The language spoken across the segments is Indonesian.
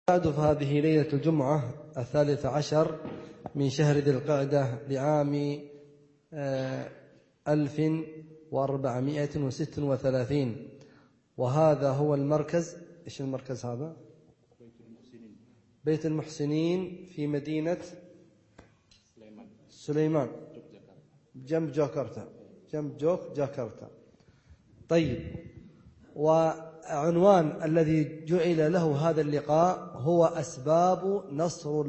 بعد فهذه ليلة الجمعة 13 من شهر ذي القعدة لعام 1436 وهذا هو المركز. إيش المركز هذا؟ بيت المحسنين في مدينة سليمان جنب جاكرتا. طيب، وعنوان الذي جعل له هذا اللقاء هو أسباب نصر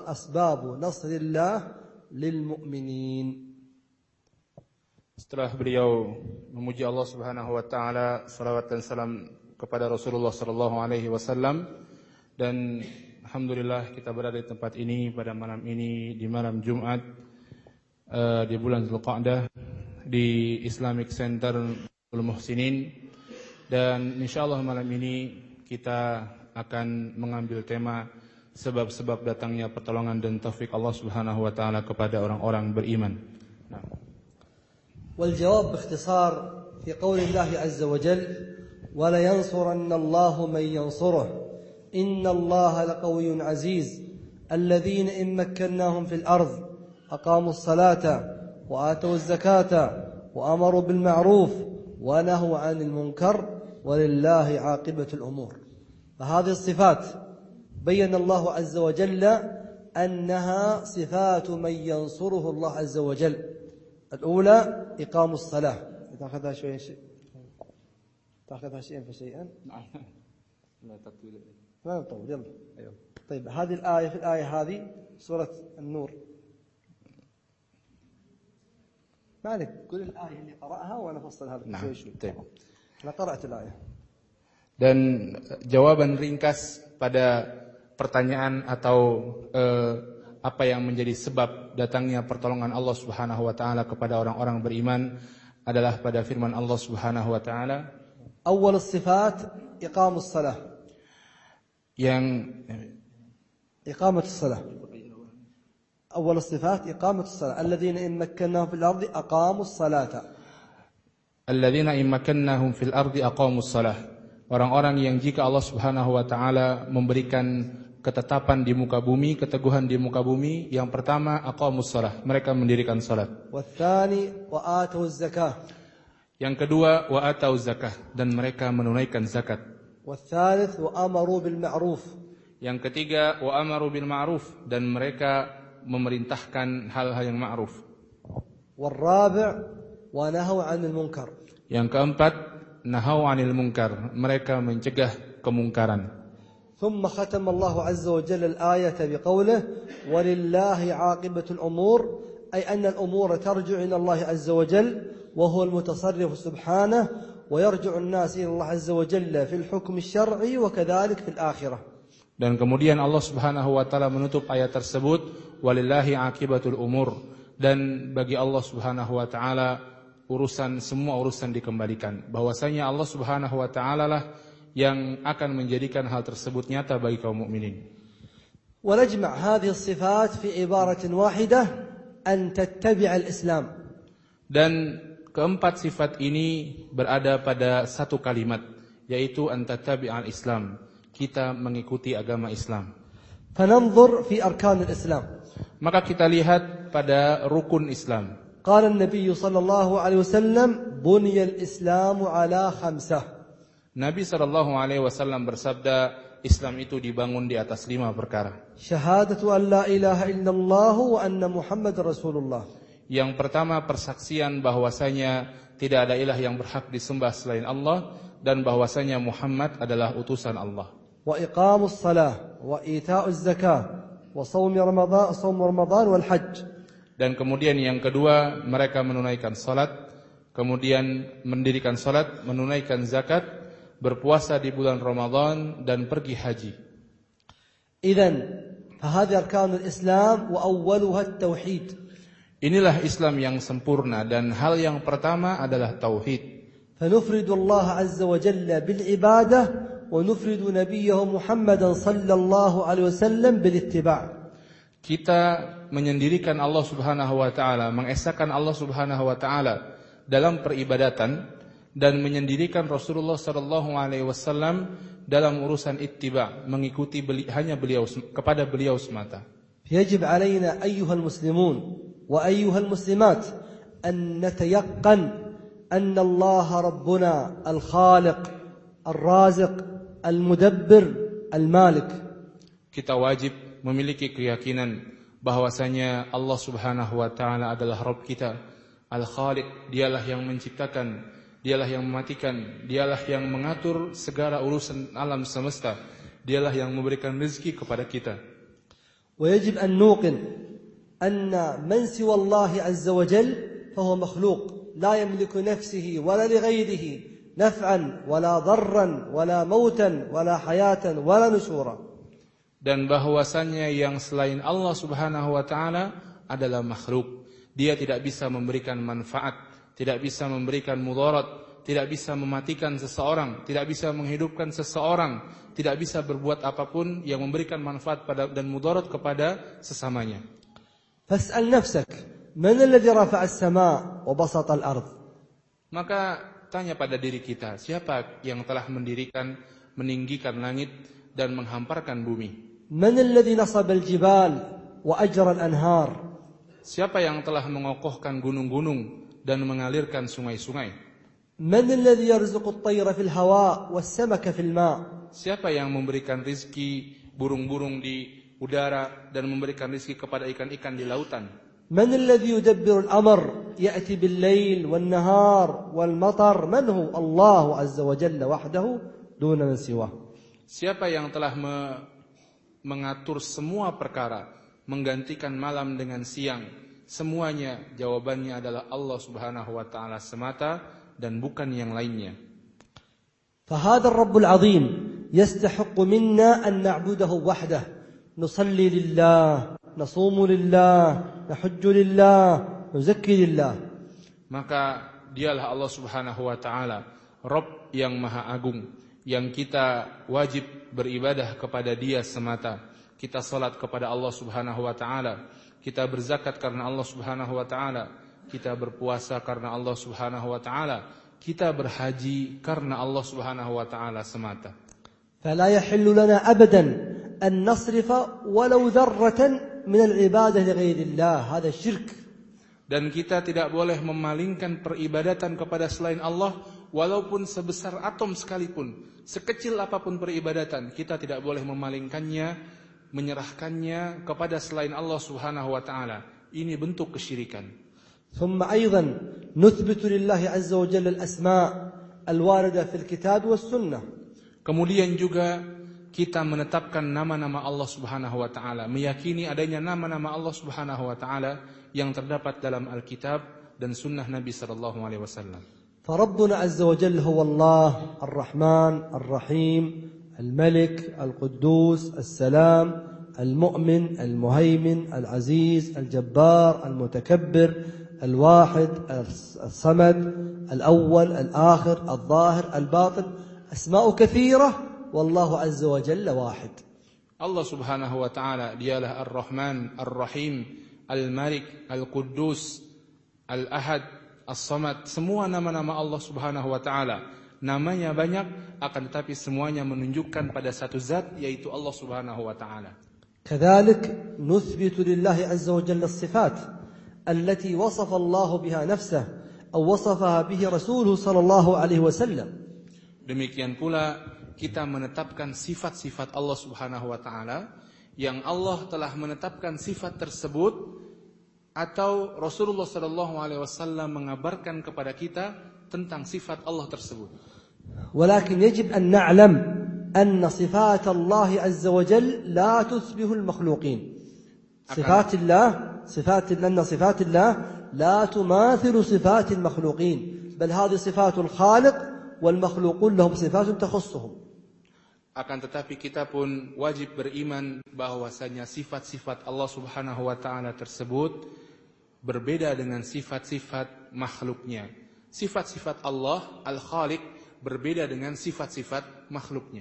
الله للمؤمنين. Setelah beliau memuji Allah Subhanahu wa taala, salawat dan salam kepada Rasulullah sallallahu alaihi wasallam, dan alhamdulillah kita berada di tempat ini pada malam ini di malam Jumat di bulan Dzulqa'dah di Islamic Center Al-Muhsinin, dan insyaallah malam ini kita akan mengambil tema sebab-sebab datangnya pertolongan dan taufik Allah Subhanahu wa taala kepada orang-orang beriman. Nah. والجواب باختصار في قول الله عز وجل ولينصرن الله من ينصره إن الله لقوي عزيز الذين إن مكناهم في الأرض أقاموا الصلاة وآتوا الزكاة وأمروا بالمعروف ونهوا عن المنكر ولله عاقبة الأمور. فهذه الصفات بين الله عز وجل أنها صفات من ينصره الله عز وجل. الأولى إقام الصلاة. تأخذها شيئا فشيئا لا نطول يلا. طيب، هذه الآية، في الآية هذه سورة النور، ما عليك كل الآية اللي قرأها وأنا أفصلها لك شوي. أنا قرأت الآية. Dan jawaban ringkas pada pertanyaan atau apa yang menjadi sebab datangnya pertolongan Allah Subhanahu wa taala kepada orang-orang beriman adalah pada firman Allah Subhanahu wa taala, awal as-sifat iqamus salah. Yang iqamatus salah. Awal as-sifat iqamatus salah. Alladzina in makkannahum fil ardi aqamus salata. Alladzina in makkannahum fil ardi aqamus salah. Orang-orang yang jika Allah Subhanahu wa taala memberikan ketetapan di muka bumi, keteguhan di muka bumi, yang pertama aqamus shalah, mereka mendirikan salat. Watsani wa atuz zakah. Yang kedua wa atuz zakah, dan mereka menunaikan zakat. Watsalits wa amaru bil ma'ruf. Yang ketiga wa amaru bil ma'ruf, dan mereka memerintahkan hal-hal yang ma'ruf. Warabi' wa nahaw 'anil munkar. Yang keempat nahaw 'anil munkar, mereka mencegah kemungkaran. ثم ختم الله عز وجل الآية بقوله ولله عاقبة الأمور، أي أن الأمور ترجع إلى الله عز وجل وهو المتصرف سبحانه، ويرجع الناس إلى الله عز وجل في الحكم الشرعي وكذلك في الآخرة. Dan kemudian Allah Subhanahu wa taala menutup ayat tersebut walillahi aqibatul umur, dan bagi Allah Subhanahu wa taala semua urusan dikembalikan, bahwasanya Allah Subhanahu wa taala lah yang akan menjadikan hal tersebut nyata bagi kaum mukminin. ونجمع هذه الصفات في عبارة واحدة أن تتبع الإسلام. Dan keempat sifat ini berada pada satu kalimat, yaitu an tattabi'al Islam, kita mengikuti agama Islam. فننظر في أركان الإسلام. Maka kita lihat pada rukun Islam. قال النبي صلى الله عليه وسلم بني الإسلام على 5. Nabi SAW bersabda, Islam itu dibangun di atas 5 perkara. Syahadatu an la ilaha illallah wa anna Muhammad Rasulullah. Yang pertama, persaksian bahwasanya tidak ada ilah yang berhak disembah selain Allah, dan bahwasanya Muhammad adalah utusan Allah. Wa iqamus salah wa ita'uz zakah wa shaum Ramadan wal hajj. Dan kemudian yang kedua, mereka menunaikan salat, kemudian mendirikan salat, menunaikan zakat, berpuasa di bulan Ramadan, dan pergi haji. Idzan fahadhi arkanul Islam wa awwaluha at-tauhid. Inilah Islam yang sempurna, dan hal yang pertama adalah tauhid. Fanufridu Allah azza wa jalla bil ibadah wa nufridu nabiyyahu Muhammadan sallallahu alaihi wasallam bil ittiba'. Kita menyendirikan Allah Subhanahu wa taala, mengesahkan Allah Subhanahu wa taala dalam peribadatan, dan menyendirikan Rasulullah sallallahu alaihi wasallam dalam urusan ittiba, mengikuti hanya beliau kepada beliau semata. يجب علينا أيها المسلمون وأيها المسلمات أن نتيقن أن الله ربنا الخالق الرازق المدبر المالك. Kita wajib memiliki keyakinan bahwasanya Allah Subhanahu wa taala adalah Rabb kita, Al-Khaliq, dialah yang menciptakan, dialah yang mematikan, dialah yang mengatur segala urusan alam semesta, dialah yang memberikan rezeki kepada kita. ويجب أن نوقن أن من سوى الله عز وجل فهو مخلوق لا يملك نفسه ولا لغيره نفعا ولا ضرا ولا موتا ولا حياة ولا نشورا. Dan bahwasannya yang selain Allah Subhanahu wa taala adalah makhluk. Dia tidak bisa memberikan manfaat, tidak bisa memberikan mudarat, tidak bisa mematikan seseorang, tidak bisa menghidupkan seseorang, tidak bisa berbuat apapun yang memberikan manfaat dan mudarat kepada sesamanya. Fas'al nafsak, man alladhi rafa'a as-sama' wa basata al-ard? Maka tanya pada diri kita, siapa yang telah meninggikan langit dan menghamparkan bumi? Man alladhi nasaba al-jibal wa ajra al-anhar? Siapa yang telah mengokohkan gunung-gunung dan mengalirkan sungai-sungai? Man alladhi yarzuqu at-tayra fil hawa' was-samaka fil ma'? Siapa yang memberikan rizki burung-burung di udara dan memberikan rizki kepada ikan-ikan di lautan? Man alladhi yudabbiru al-amr ya'ti bil-layl wan-nahar wal-matar? Man hu Allah azza wa jalla wahdahu duna man siwah. Siapa yang telah mengatur semua perkara, menggantikan malam dengan siang? Semuanya jawabannya adalah Allah Subhanahu wa taala semata dan bukan yang lainnya. فهذا الرب العظيم يستحق منا أن نعبده وحده، نصلي لله، نصوم لله، نحج لله، نزكي لله. Maka dialah Allah Subhanahu wa taala, Rabb yang maha agung, yang kita wajib beribadah kepada Dia semata. Kita salat kepada Allah Subhanahu wa taala, kita berzakat karena Allah Subhanahu wa taala, kita berpuasa karena Allah Subhanahu wa taala, kita berhaji karena Allah Subhanahu wa taala semata. فلا يحل لنا أبدا أن نصرف ولو ذرة من العبادة لغير الله، هذا الشرك. Dan kita tidak boleh memalingkan peribadatan kepada selain Allah walaupun sebesar atom sekalipun, sekecil apapun peribadatan, kita tidak boleh memalingkannya, menyerahkannya kepada selain Allah Subhanahu wa taala. Ini bentuk kesyirikan. ثم أيضا نثبت لله عز وجل الأسماء الواردة في الكتاب والسنة. Kemudian juga kita menetapkan nama-nama Allah Subhanahu wa taala, meyakini adanya nama-nama Allah Subhanahu wa taala yang terdapat dalam Alkitab dan sunnah Nabi sallallahu alaihi wasallam. فربنا عز وجل هو الله الرحمن الرحيم الملك القدوس السلام المؤمن المهيمن العزيز الجبار المتكبر الواحد الصمد الأول الآخر الظاهر الباطن، أسماء كثيرة والله عز وجل واحد. Allah Subhanahu wa taala dialah Ar-Rahman, Ar-Rahim, Al-Malik, Al-Quddus, Al-Ahad, As-Samad. Semua nama-nama Allah Subhanahu wa taala. Namanya banyak, akan tetapi semuanya menunjukkan pada satu zat, yaitu Allah Subhanahu wa taala. كذلك نثبت لله عز وجل الصفات التي وصف الله بها نفسه أو وصفها به رسوله صلى الله عليه وسلم. Demikian pula kita menetapkan sifat-sifat Allah Subhanahu wa taala yang Allah telah menetapkan sifat tersebut atau Rasulullah sallallahu alaihi wasallam mengabarkan kepada kita tentang sifat Allah tersebut. ولكن يجب أن نعلم أن صفات الله عز وجل لا تشبه المخلوقين. صفات الله لا تماثل صفات المخلوقين، بل هذه صفات الخالق والمخلوقون لهم صفات تخصهم. Akan tetapi kita pun wajib beriman bahwasanya sifat-sifat Allah Subhanahu wa taala tersebut berbeda dengan sifat-sifat makhluknya. Sifat-sifat Allah Al-Khaliq berbeda dengan sifat-sifat makhluknya.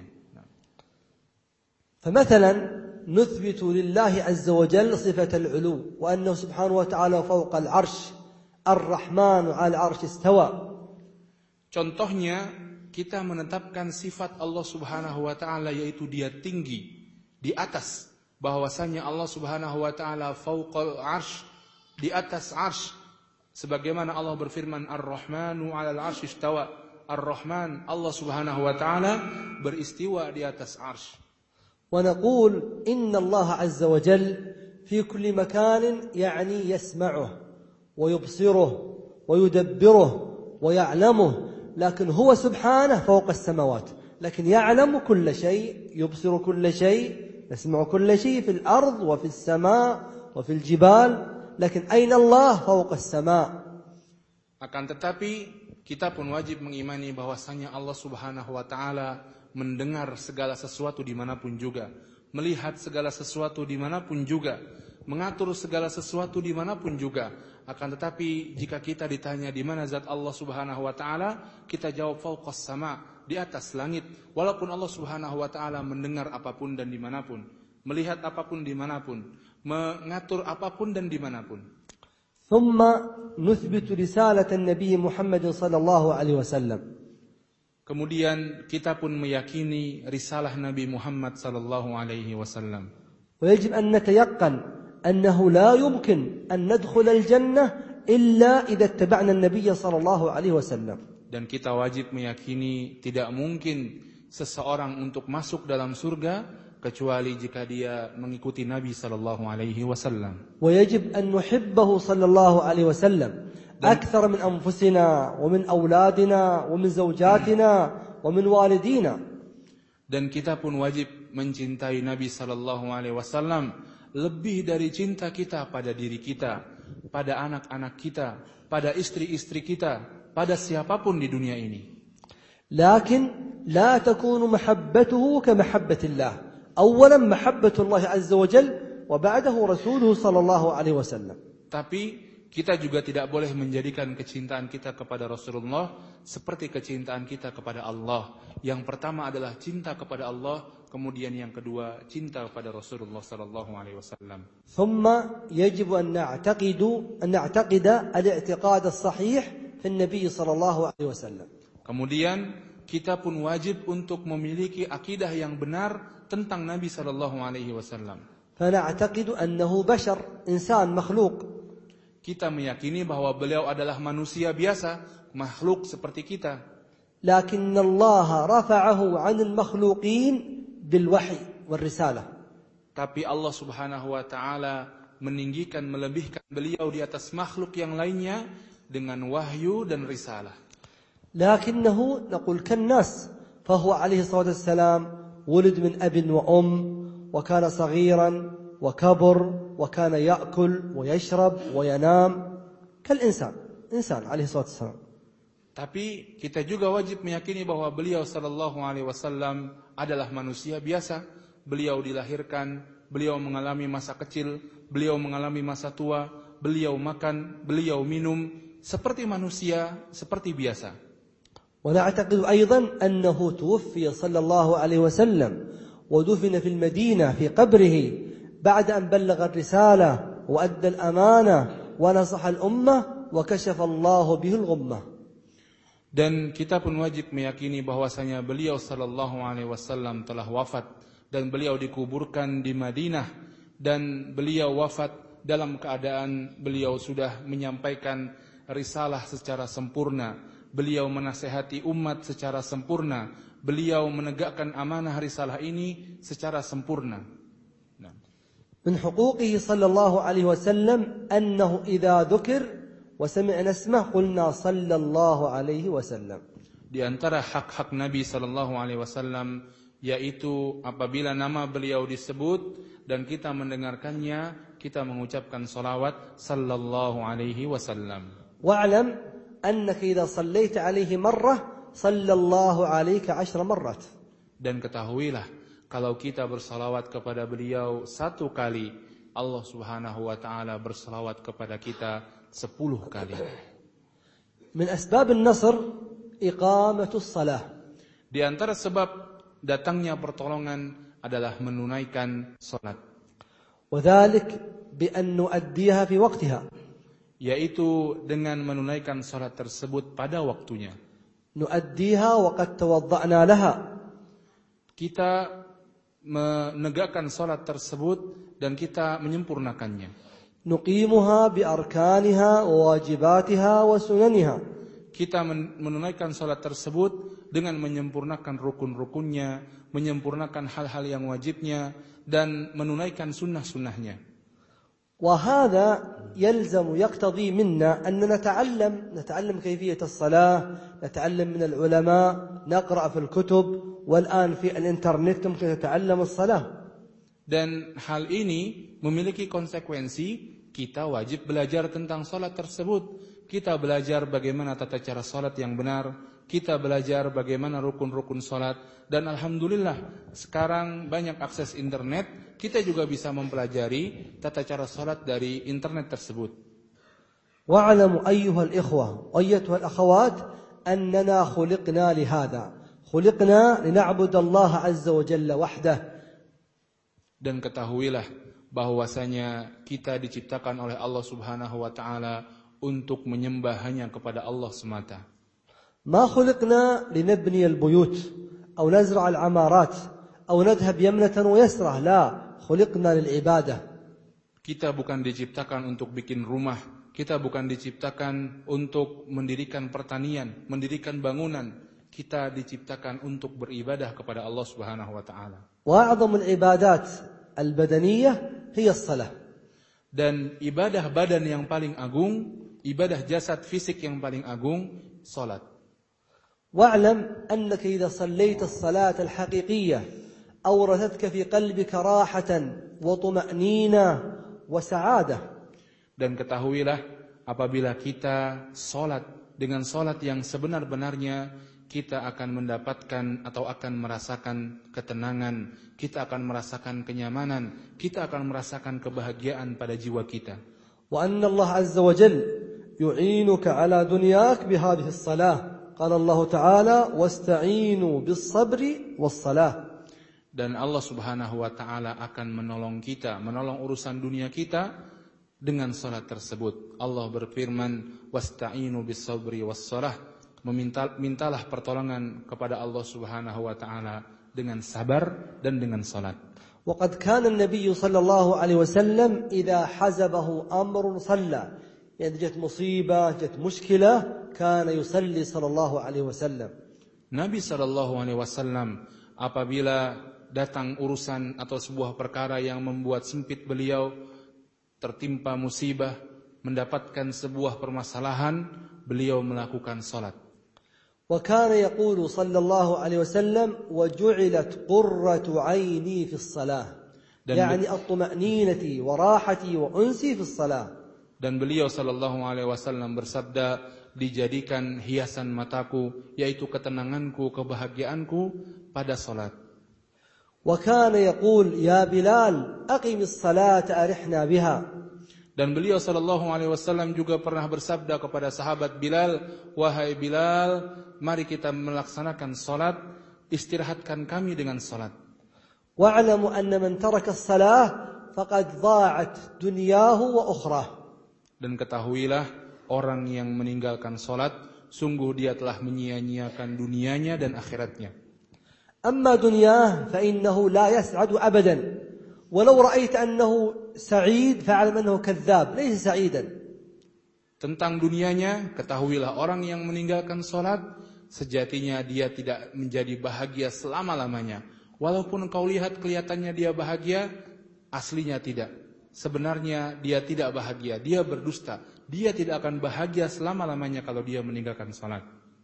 فمثلا نثبت لله عز وجل صفة العلو وأنه سبحانه وتعالى فوق العرش الرحمن على العرش استوى. Contohnya, kita menetapkan sifat Allah Subhanahu wa taala, yaitu Dia tinggi di atas, bahwasanya Allah Subhanahu wa taala fauqal arsy, di atas arsy, sebagaimana Allah berfirman Ar-Rahmanu 'alal arsy istawa. Ar-Rahman, Allah Subhanahu wa taala beristiwa di atas arsy. ونقول إن الله عز وجل في كل مكان يعني يسمعه ويبصره ويدبره ويعلمه، لكن هو سبحانه فوق السماوات، لكن يعلم كل شيء، يبصر كل شيء، يسمع كل شيء في الأرض وفي السماء وفي الجبال، لكن أين الله فوق السماء. Akan tetapi kita pun wajib mengimani bahwasanya Allah Subhanahu wa taala mendengar segala sesuatu dimanapun juga, melihat segala sesuatu dimanapun juga, mengatur segala sesuatu dimanapun juga. Akan tetapi jika kita ditanya di mana zat Allah Subhanahu wa taala, kita jawab fauqas sama, di atas langit. Walaupun Allah Subhanahu wa taala mendengar apapun dan dimanapun, melihat apapun dimanapun, mengatur apapun dan dimanapun. ثم نثبت رسالة النبي محمد صلى الله عليه وسلم. Kemudian kita pun meyakini risalah Nabi Muhammad sallallahu alaihi wasallam. ويجب أن نتيقن أنه لا يمكن أن ندخل الجنة إلا إذا اتبعنا النبي صلى الله عليه وسلم. Dan kita wajib meyakini tidak mungkin seseorang untuk masuk dalam surga kecuali jika dia mengikuti Nabi sallallahu alaihi wasallam. ويجب أن نحبه صلى الله عليه وسلم أكثر من أنفسنا ومن أولادنا ومن زوجاتنا ومن والدينا. Dan kita pun wajib mencintai Nabi sallallahu alaihi wasallam lebih dari cinta kita pada diri kita, pada anak-anak kita, pada istri-istri kita, pada siapapun di dunia ini. لكن لا تكون محبته كمحبة الله. أولا محبة الله عز وجل وبعده رسوله صلى الله عليه وسلم. Tapi kita juga tidak boleh menjadikan kecintaan kita kepada Rasulullah seperti kecintaan kita kepada Allah. Yang pertama adalah cinta kepada Allah, kemudian yang kedua cinta kepada Rasulullah sallallahu alaihi wasallam. ثم يجب أن نعتقد الاعتقاد الصحيح في النبي صلى الله عليه وسلم. Kemudian kita pun wajib untuk memiliki akidah yang benar tentang Nabi sallallahu alaihi wasallam. فنعتقد أنه بشر، إنسان مخلوق. Kita meyakini bahwa beliau adalah manusia biasa, makhluk seperti kita. لكن الله رفعه عن المخلوقين بالوحي والرسالة. Tapi Allah Subhanahu wa taala meninggikan, melebihkan beliau di atas makhluk yang lainnya dengan wahyu dan risalah. لكنه نقول كالناس، فهو عليه الصلاة والسلام ولد من أب وأم، وكان صغيرا وكبر، وكان يأكل ويشرب وينام كالإنسان، إنسان عليه الصلاة والسلام. Tapi kita juga wajib meyakini bahwa beliau sallallahu alaihi wasallam adalah manusia biasa. Beliau dilahirkan, beliau mengalami masa kecil, beliau mengalami masa tua, beliau makan, beliau minum seperti manusia, seperti biasa. ونعتقد أيضا أنه توفي صلى الله عليه وسلم ودفن في المدينة في قبره بعد أن بلغ الرسالة وأدى الأمانة ونصح الأمة وكشف الله به الغمة. Dan kita pun wajib meyakini bahwasanya beliau sallallahu alaihi wasallam telah wafat dan beliau dikuburkan di Madinah, dan beliau wafat dalam keadaan beliau sudah menyampaikan risalah secara sempurna, beliau menasihati umat secara sempurna, beliau menegakkan amanah risalah ini secara sempurna. من حقوقه صلى الله عليه وسلم أنه إذا ذكر وسمعنا اسمه قلنا صلى الله عليه وسلم. Di antara hak-hak Nabi sallallahu alaihi wasallam yaitu apabila nama beliau disebut dan kita mendengarkannya, kita mengucapkan salawat sallallahu alaihi wasallam. واعلم أنك إذا صليت عليه مرة صلى الله عليك 10 مرات. Dan ketahuilah, kalau kita bersalawat kepada beliau 1 kali, Allah Subhanahu wa taala bersalawat kepada kita 10 kali. من أسباب النصر إقامة الصلاة. Di antara sebab datangnya pertolongan adalah menunaikan salat. وذلك بأن نؤديها في وقتها. Yaitu dengan menunaikan salat tersebut pada waktunya. نؤديها وقد توضأنا لها. Kita menegakkan salat tersebut dan kita menyempurnakannya. نقيمها بأركانها وواجباتها وسننها. Kita menunaikan salat tersebut dengan menyempurnakan rukun-rukunnya, menyempurnakan hal-hal yang wajibnya, dan menunaikan sunnah-sunnahnya. وهذا يلزم يقتضي منا أن نتعلم كيفية الصلاة، نتعلم من العلماء، نقرأ في الكتب، والآن في الإنترنت ممكن نتعلم الصلاة. Dan hal ini memiliki konsekuensi. Kita wajib belajar tentang salat tersebut. Kita belajar bagaimana tata cara salat yang benar. Kita belajar bagaimana rukun-rukun salat. Dan alhamdulillah sekarang banyak akses internet. Kita juga bisa mempelajari tata cara salat dari internet tersebut. واعلموا أيها الإخوة وأيتها الأخوات أننا خلقنا لهذا، خلقنا لنعبد الله عز وجل وحده. Dan ketahuilah bahwasanya kita diciptakan oleh Allah Subhanahu wa taala untuk menyembah hanya kepada Allah semata. ما خلقنا لنبني البيوت أو نزرع العمارات أو نذهب يمنة ويسرة، لا، خلقنا للعبادة. Kita bukan diciptakan untuk bikin rumah, kita bukan diciptakan untuk mendirikan pertanian, mendirikan bangunan. Kita diciptakan untuk beribadah kepada Allah Subhanahu wa taala. وأعظم العبادات البدنية هي الصلاة. Dan ibadah badan yang paling agung, ibadah jasad fisik yang paling agung, salat. واعلم أنك إذا صليت الصلاة الحقيقية أورثتك في قلبك راحة وطمأنينة وسعادة. Dan ketahuilah apabila kita salat dengan salat yang sebenar-benarnya, kita akan mendapatkan atau akan merasakan ketenangan, kita akan merasakan kenyamanan, kita akan merasakan kebahagiaan pada jiwa kita. وأن الله عز وجل يعينك على دنياك بهذه الصلاة. قال الله تعالى واستعينوا بالصبر والصلاة. Dan Allah Subhanahu wa taala akan menolong kita, menolong urusan dunia kita dengan salat tersebut. Allah berfirman wasta'inu bis-sabri was-shalah. Mintalah pertolongan kepada Allah Subhanahu wa taala dengan sabar dan dengan salat. وقد كان النبي صلى الله عليه وسلم إذا حزبه أمر صلى. يعني جت مصيبة، جت مشكلة، كان يصلي صلى الله عليه وسلم. Nabi sallallahu alaihi wasallam apabila datang urusan atau sebuah perkara yang membuat sempit beliau, tertimpa musibah, mendapatkan sebuah permasalahan, beliau melakukan salat. وكان يقول صلى الله عليه وسلم وجعلت قرة عيني في الصلاة، يعني الطمأنينة وراحتي وأنسي في الصلاة. Dan beliau sallallahu alaihi wasallam bersabda, dijadikan hiasan mataku, yaitu ketenanganku, kebahagiaanku pada salat. وكان يقول يا بلال أقم الصلاة أرحنا بها. Dan beliau sallallahu alaihi wasallam juga pernah bersabda kepada sahabat Bilal, wahai Bilal, mari kita melaksanakan salat, istirahatkan kami dengan salat. واعلموا أن من ترك الصلاة فقد ضاعت دنياه وأخراه. Dan ketahuilah orang yang meninggalkan salat, sungguh dia telah menyia-nyiakan dunianya dan akhiratnya. أما دنياه فإنه لا يسعد أبدا، ولو رأيت أنه سعيد فاعلم أنه كذاب، ليس سعيدا. Tentang dunianya, ketahuilah orang yang meninggalkan salat, sejatinya dia tidak menjadi bahagia selama-lamanya. Walaupun kau lihat kelihatannya dia bahagia, aslinya tidak. Sebenarnya dia tidak bahagia, dia berdusta. Dia tidak akan bahagia selama-lamanya kalau dia meninggalkan salat.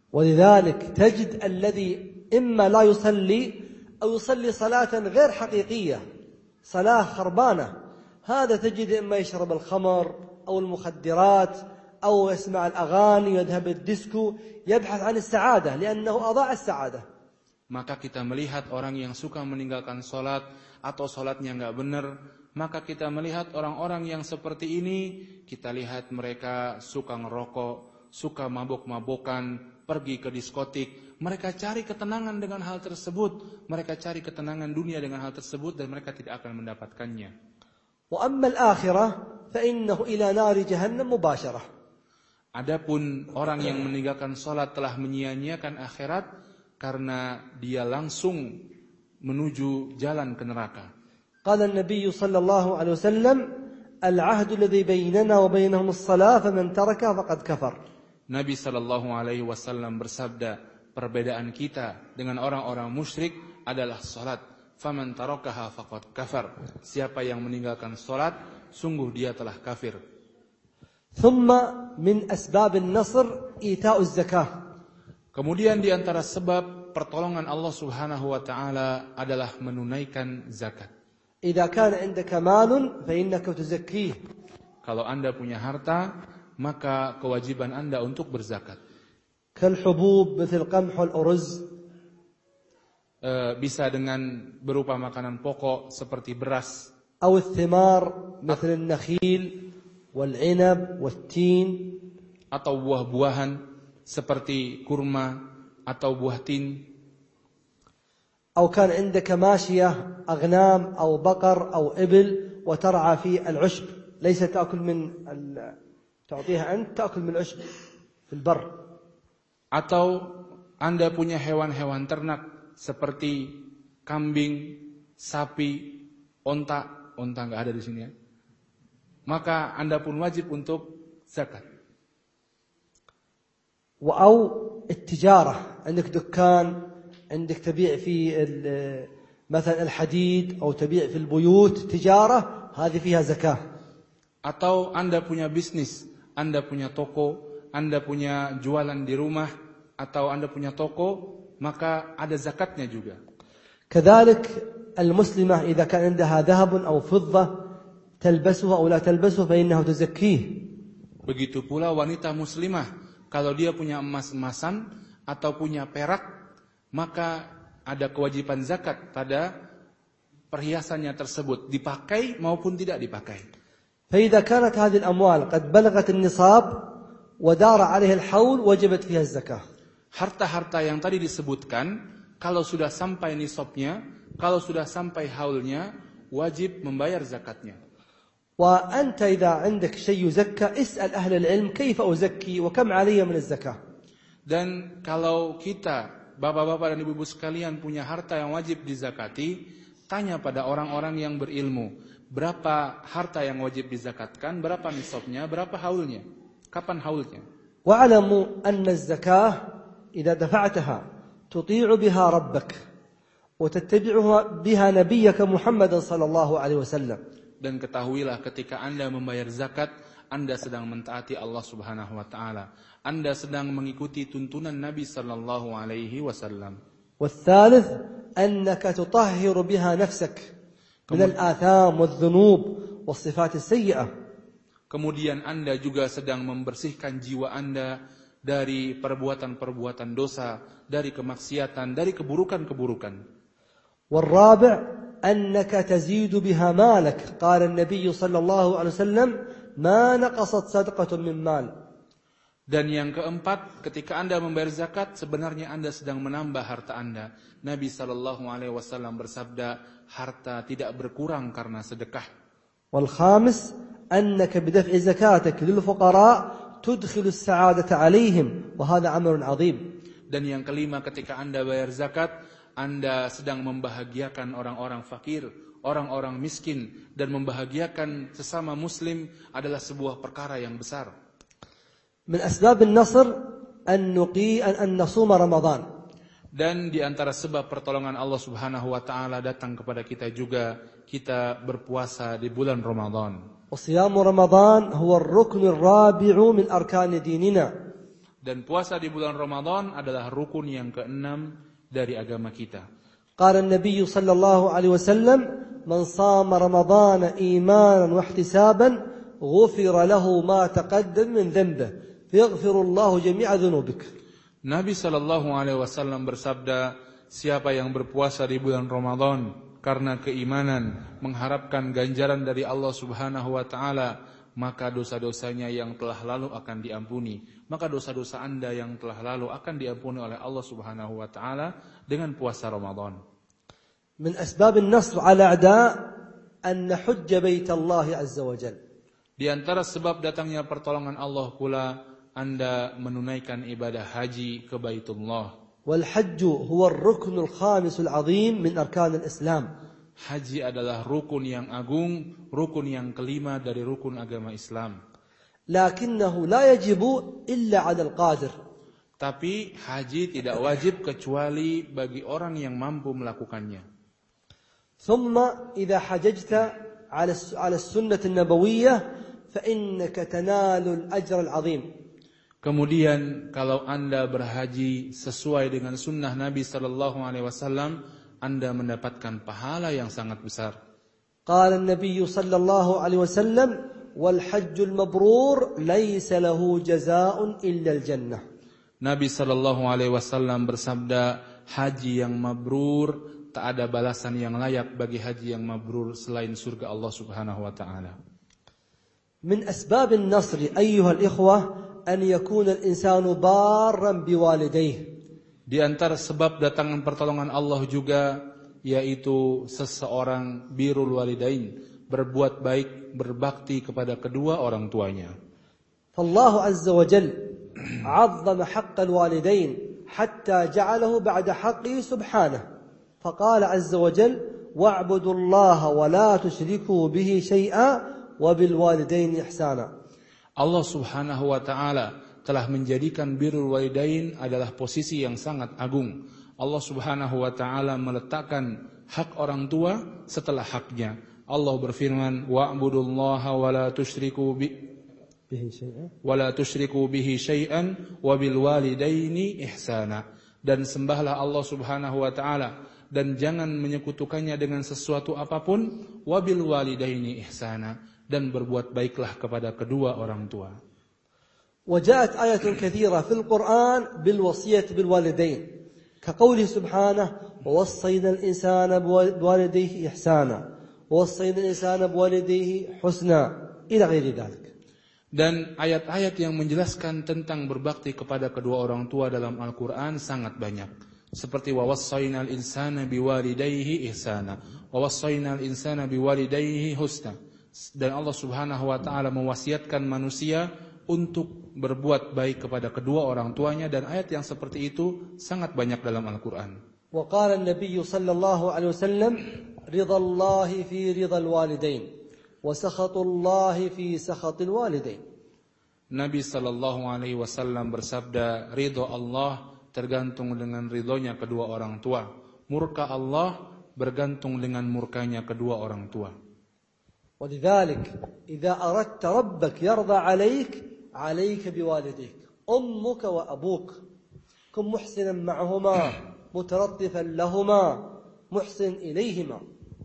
ولذلك تجد الذي إما لا يصلي أو يصلي صلاة غير حقيقية، صلاة خربانة. هذا تجد إما يشرب الخمر أو المخدرات أو يسمع الأغاني يذهب الديسكو، يبحث عن السعادة لأنه أضاع السعادة. Maka kita melihat orang yang suka meninggalkan salat atau salatnya enggak benar, maka kita melihat orang-orang yang seperti ini, kita lihat mereka suka ngerokok, suka mabok-mabokan, pergi ke diskotik. Mereka cari ketenangan dengan hal tersebut, mereka cari ketenangan dunia dengan hal tersebut, dan mereka tidak akan mendapatkannya. وأما الآخرة فإنه إلى نار جهنم مباشرة. Adapun orang yang meninggalkan salat telah menyia-nyiakan akhirat karena dia langsung menuju jalan ke neraka. قال النبي صلى الله عليه وسلم العهد الذي بيننا وبينهم الصلاة فمن تركها فقد كفر. Nabi sallallahu alaihi wasallam bersabda, perbedaan kita dengan orang-orang musyrik adalah salat. Faman tarakaha faqad kafar. Siapa yang meninggalkan salat, sungguh dia telah kafir. ثم من أسباب النصر إيتاء الزكاة. Kemudian di antara sebab pertolongan Allah Subhanahu wa taala adalah menunaikan zakat. إذا كان عندك مال فإنك تزكيه. Kalau Anda punya harta, maka kewajiban Anda untuk berzakat. كالحبوب مثل قمح والأرز. Bisa dengan berupa makanan pokok seperti beras. أو الثمار مثل النخيل والعنب والتين. Atau buah-buahan seperti kurma atau buah tin. أو كان عندك ماشية أغنام أو بقر أو إبل وترعى في العشب، ليس تأكل من تعطيها أنت، تأكل من العشب في البر. Atau Anda punya hewan-hewan ternak seperti kambing, sapi, onta nggak ada di sini ya. Maka Anda pun wajib untuk zakat. أو التجارة، عندك دكان، عندك تبيع في مثلا الحديد أو تبيع في البيوت، تجارة هذه فيها زكاة. Atau Anda punya bisnis, Anda punya toko, Anda punya jualan di rumah, atau Anda punya toko, maka ada zakatnya juga. كذلك المسلمة إذا كان عندها ذهب أو فضة تلبسها أو لا تلبسها فإنه تزكيه. Begitu pula wanita muslimah, kalau dia punya emas-emasan atau punya perak, maka ada kewajiban zakat pada perhiasannya tersebut, dipakai maupun tidak dipakai. فإذا كانت هذه الأموال قد بلغت النصاب ودار عليها الحول وجبت فيها الزكاة. Harta-harta yang tadi disebutkan, kalau sudah sampai nisabnya, kalau sudah sampai haulnya, wajib membayar zakatnya. وأنت إذا عندك شيء يزكى اسأل أهل العلم كيف أزكي وكم علي من الزكاة. Dan kalau kita, bapak-bapak dan ibu-ibu sekalian, punya harta yang wajib dizakati, tanya pada orang-orang yang berilmu, berapa harta yang wajib dizakatkan, berapa nisabnya, berapa haulnya, kapan haulnya. واعلموا أن الزكاة إذا دفعتها تطيع بها ربك وتتبعها بها نبيك محمد صلى الله عليه وسلم. Dan ketahuilah ketika Anda membayar zakat, Anda sedang mentaati Allah Subhanahu wa taala. Anda sedang mengikuti tuntunan Nabi sallallahu alaihi wasallam. والثالث أنك تطهر بها نفسك من الآثام والذنوب والصفات السيئة. Kemudian Anda juga sedang membersihkan jiwa Anda dari perbuatan-perbuatan dosa, dari kemaksiatan, dari keburukan-keburukan. والرابع أنك تزيد بها مالك. قال النبي صلى الله عليه وسلم ما نقصت صدقة من مال. Dan yang keempat, ketika Anda membayar zakat, sebenarnya Anda sedang menambah harta Anda. Nabi sallallahu alaihi wasallam bersabda, harta tidak berkurang karena sedekah. والخامس أنك بدفع زكاتك للفقراء تدخل السعادة عليهم وهذا أمر عظيم. Dan yang kelima, ketika Anda bayar zakat, Anda sedang membahagiakan orang-orang fakir, orang-orang miskin, dan membahagiakan sesama muslim adalah sebuah perkara yang besar. من أسباب النصر أن نصوم رمضان. Dan di antara sebab pertolongan Allah Subhanahu wa taala datang kepada kita juga, kita berpuasa di bulan Ramadan. وصيام رمضان هو الركن الرابع من أركان ديننا. Dan puasa di bulan Ramadan adalah rukun yang keenam dari agama kita. قال النبي صلى الله عليه وسلم من صام رمضان إيمانا واحتسابا غفر له ما تقدم من ذنبه فيغفر الله جميع ذنوبك. Nabi sallallahu alaihi wasallam bersabda, siapa yang berpuasa di bulan Ramadan karena keimanan, mengharapkan ganjaran dari Allah Subhanahu wa taala, maka dosa-dosanya yang telah lalu akan diampuni. Maka dosa-dosa Anda yang telah lalu akan diampuni oleh Allah Subhanahu wa taala dengan puasa Ramadan. من أسباب النصر على أعداء أن نحج بيت الله عز وجل. Di antara sebab datangnya pertolongan Allah pula Anda menunaikan ibadah haji ke Baitullah. والحج هو الركن الخامس العظيم من أركان الإسلام. Haji adalah rukun yang agung, rukun yang kelima dari rukun agama Islam. لكنه لا يجب إلا على القادر. Tapi haji tidak wajib kecuali bagi orang yang mampu melakukannya. ثم إذا حججت على السنة النبوية فإنك تنال الأجر العظيم. Kemudian kalau Anda berhaji sesuai dengan sunnah Nabi sallallahu alaihi wasallam, Anda mendapatkan pahala yang sangat besar. قال النبي صلى الله عليه وسلم والحج المبرور ليس له جزاء إلا الجنة. Nabi sallallahu alaihi wasallam bersabda, haji yang mabrur tak ada balasan yang layak bagi haji yang mabrur selain surga Allah Subhanahu wa taala. من أسباب النصر أيها الإخوة أن يكون الإنسان بارا بوالديه. Di antara sebab datangnya pertolongan Allah juga yaitu seseorang birrul walidain, berbuat baik, berbakti kepada kedua orang tuanya. فالله عز وجل عظم حق الوالدين حتى جعله بعد حقه سبحانه فقال عز وجل واعبدوا الله ولا تشركوا به شيئا وبالوالدين إحسانا. Allah Subhanahu wa taala telah menjadikan birrul walidain adalah posisi yang sangat agung. Allah Subhanahu wa taala meletakkan hak orang tua setelah haknya. Allah berfirman, wa'budullaha wa la tusyriku bihi syai'an wa bil walidaini ihsana. Dan sembahlah Allah Subhanahu wa taala dan jangan menyekutukannya dengan sesuatu apapun, wa bil walidaini ihsana, dan berbuat baiklah kepada kedua orang tua. وجاءت آية كثيرة في القرآن بالوصية بالوالدين كقوله سبحانه ووصينا الإنسان بوالديه إحسانا ووصينا الإنسان بوالديه حسنا إلى غير ذلك. Dan ayat-ayat yang menjelaskan tentang berbakti kepada kedua orang tua dalam Al-Quran sangat banyak. Seperti وَوَصَّيْنَا الْإِنسَانَ بِوَالِدَيْهِ إِحْسَانًا وَوَصَّيْنَا الْإِنسَانَ بِوَالِدَيْهِ حُسْنًا. Dan Allah Subhanahu wa taala mewasiatkan manusia untuk berbuat baik kepada kedua orang tuanya, dan ayat yang seperti itu sangat banyak dalam Al-Quran. وقال النبي صلى الله عليه وسلم رضا الله في رضا الوالدين وسخط الله في سخط الوالدين. Nabi sallallahu alaihi wasallam bersabda, ridho Allah tergantung dengan ridhonya kedua orang tua. Murka Allah bergantung dengan murkanya kedua orang tua. ولذلك إذا أردت ربك يرضى عليك بوالديك أمك وأبوك كن محسنا معهما مترطفا لهما محسن إليهما.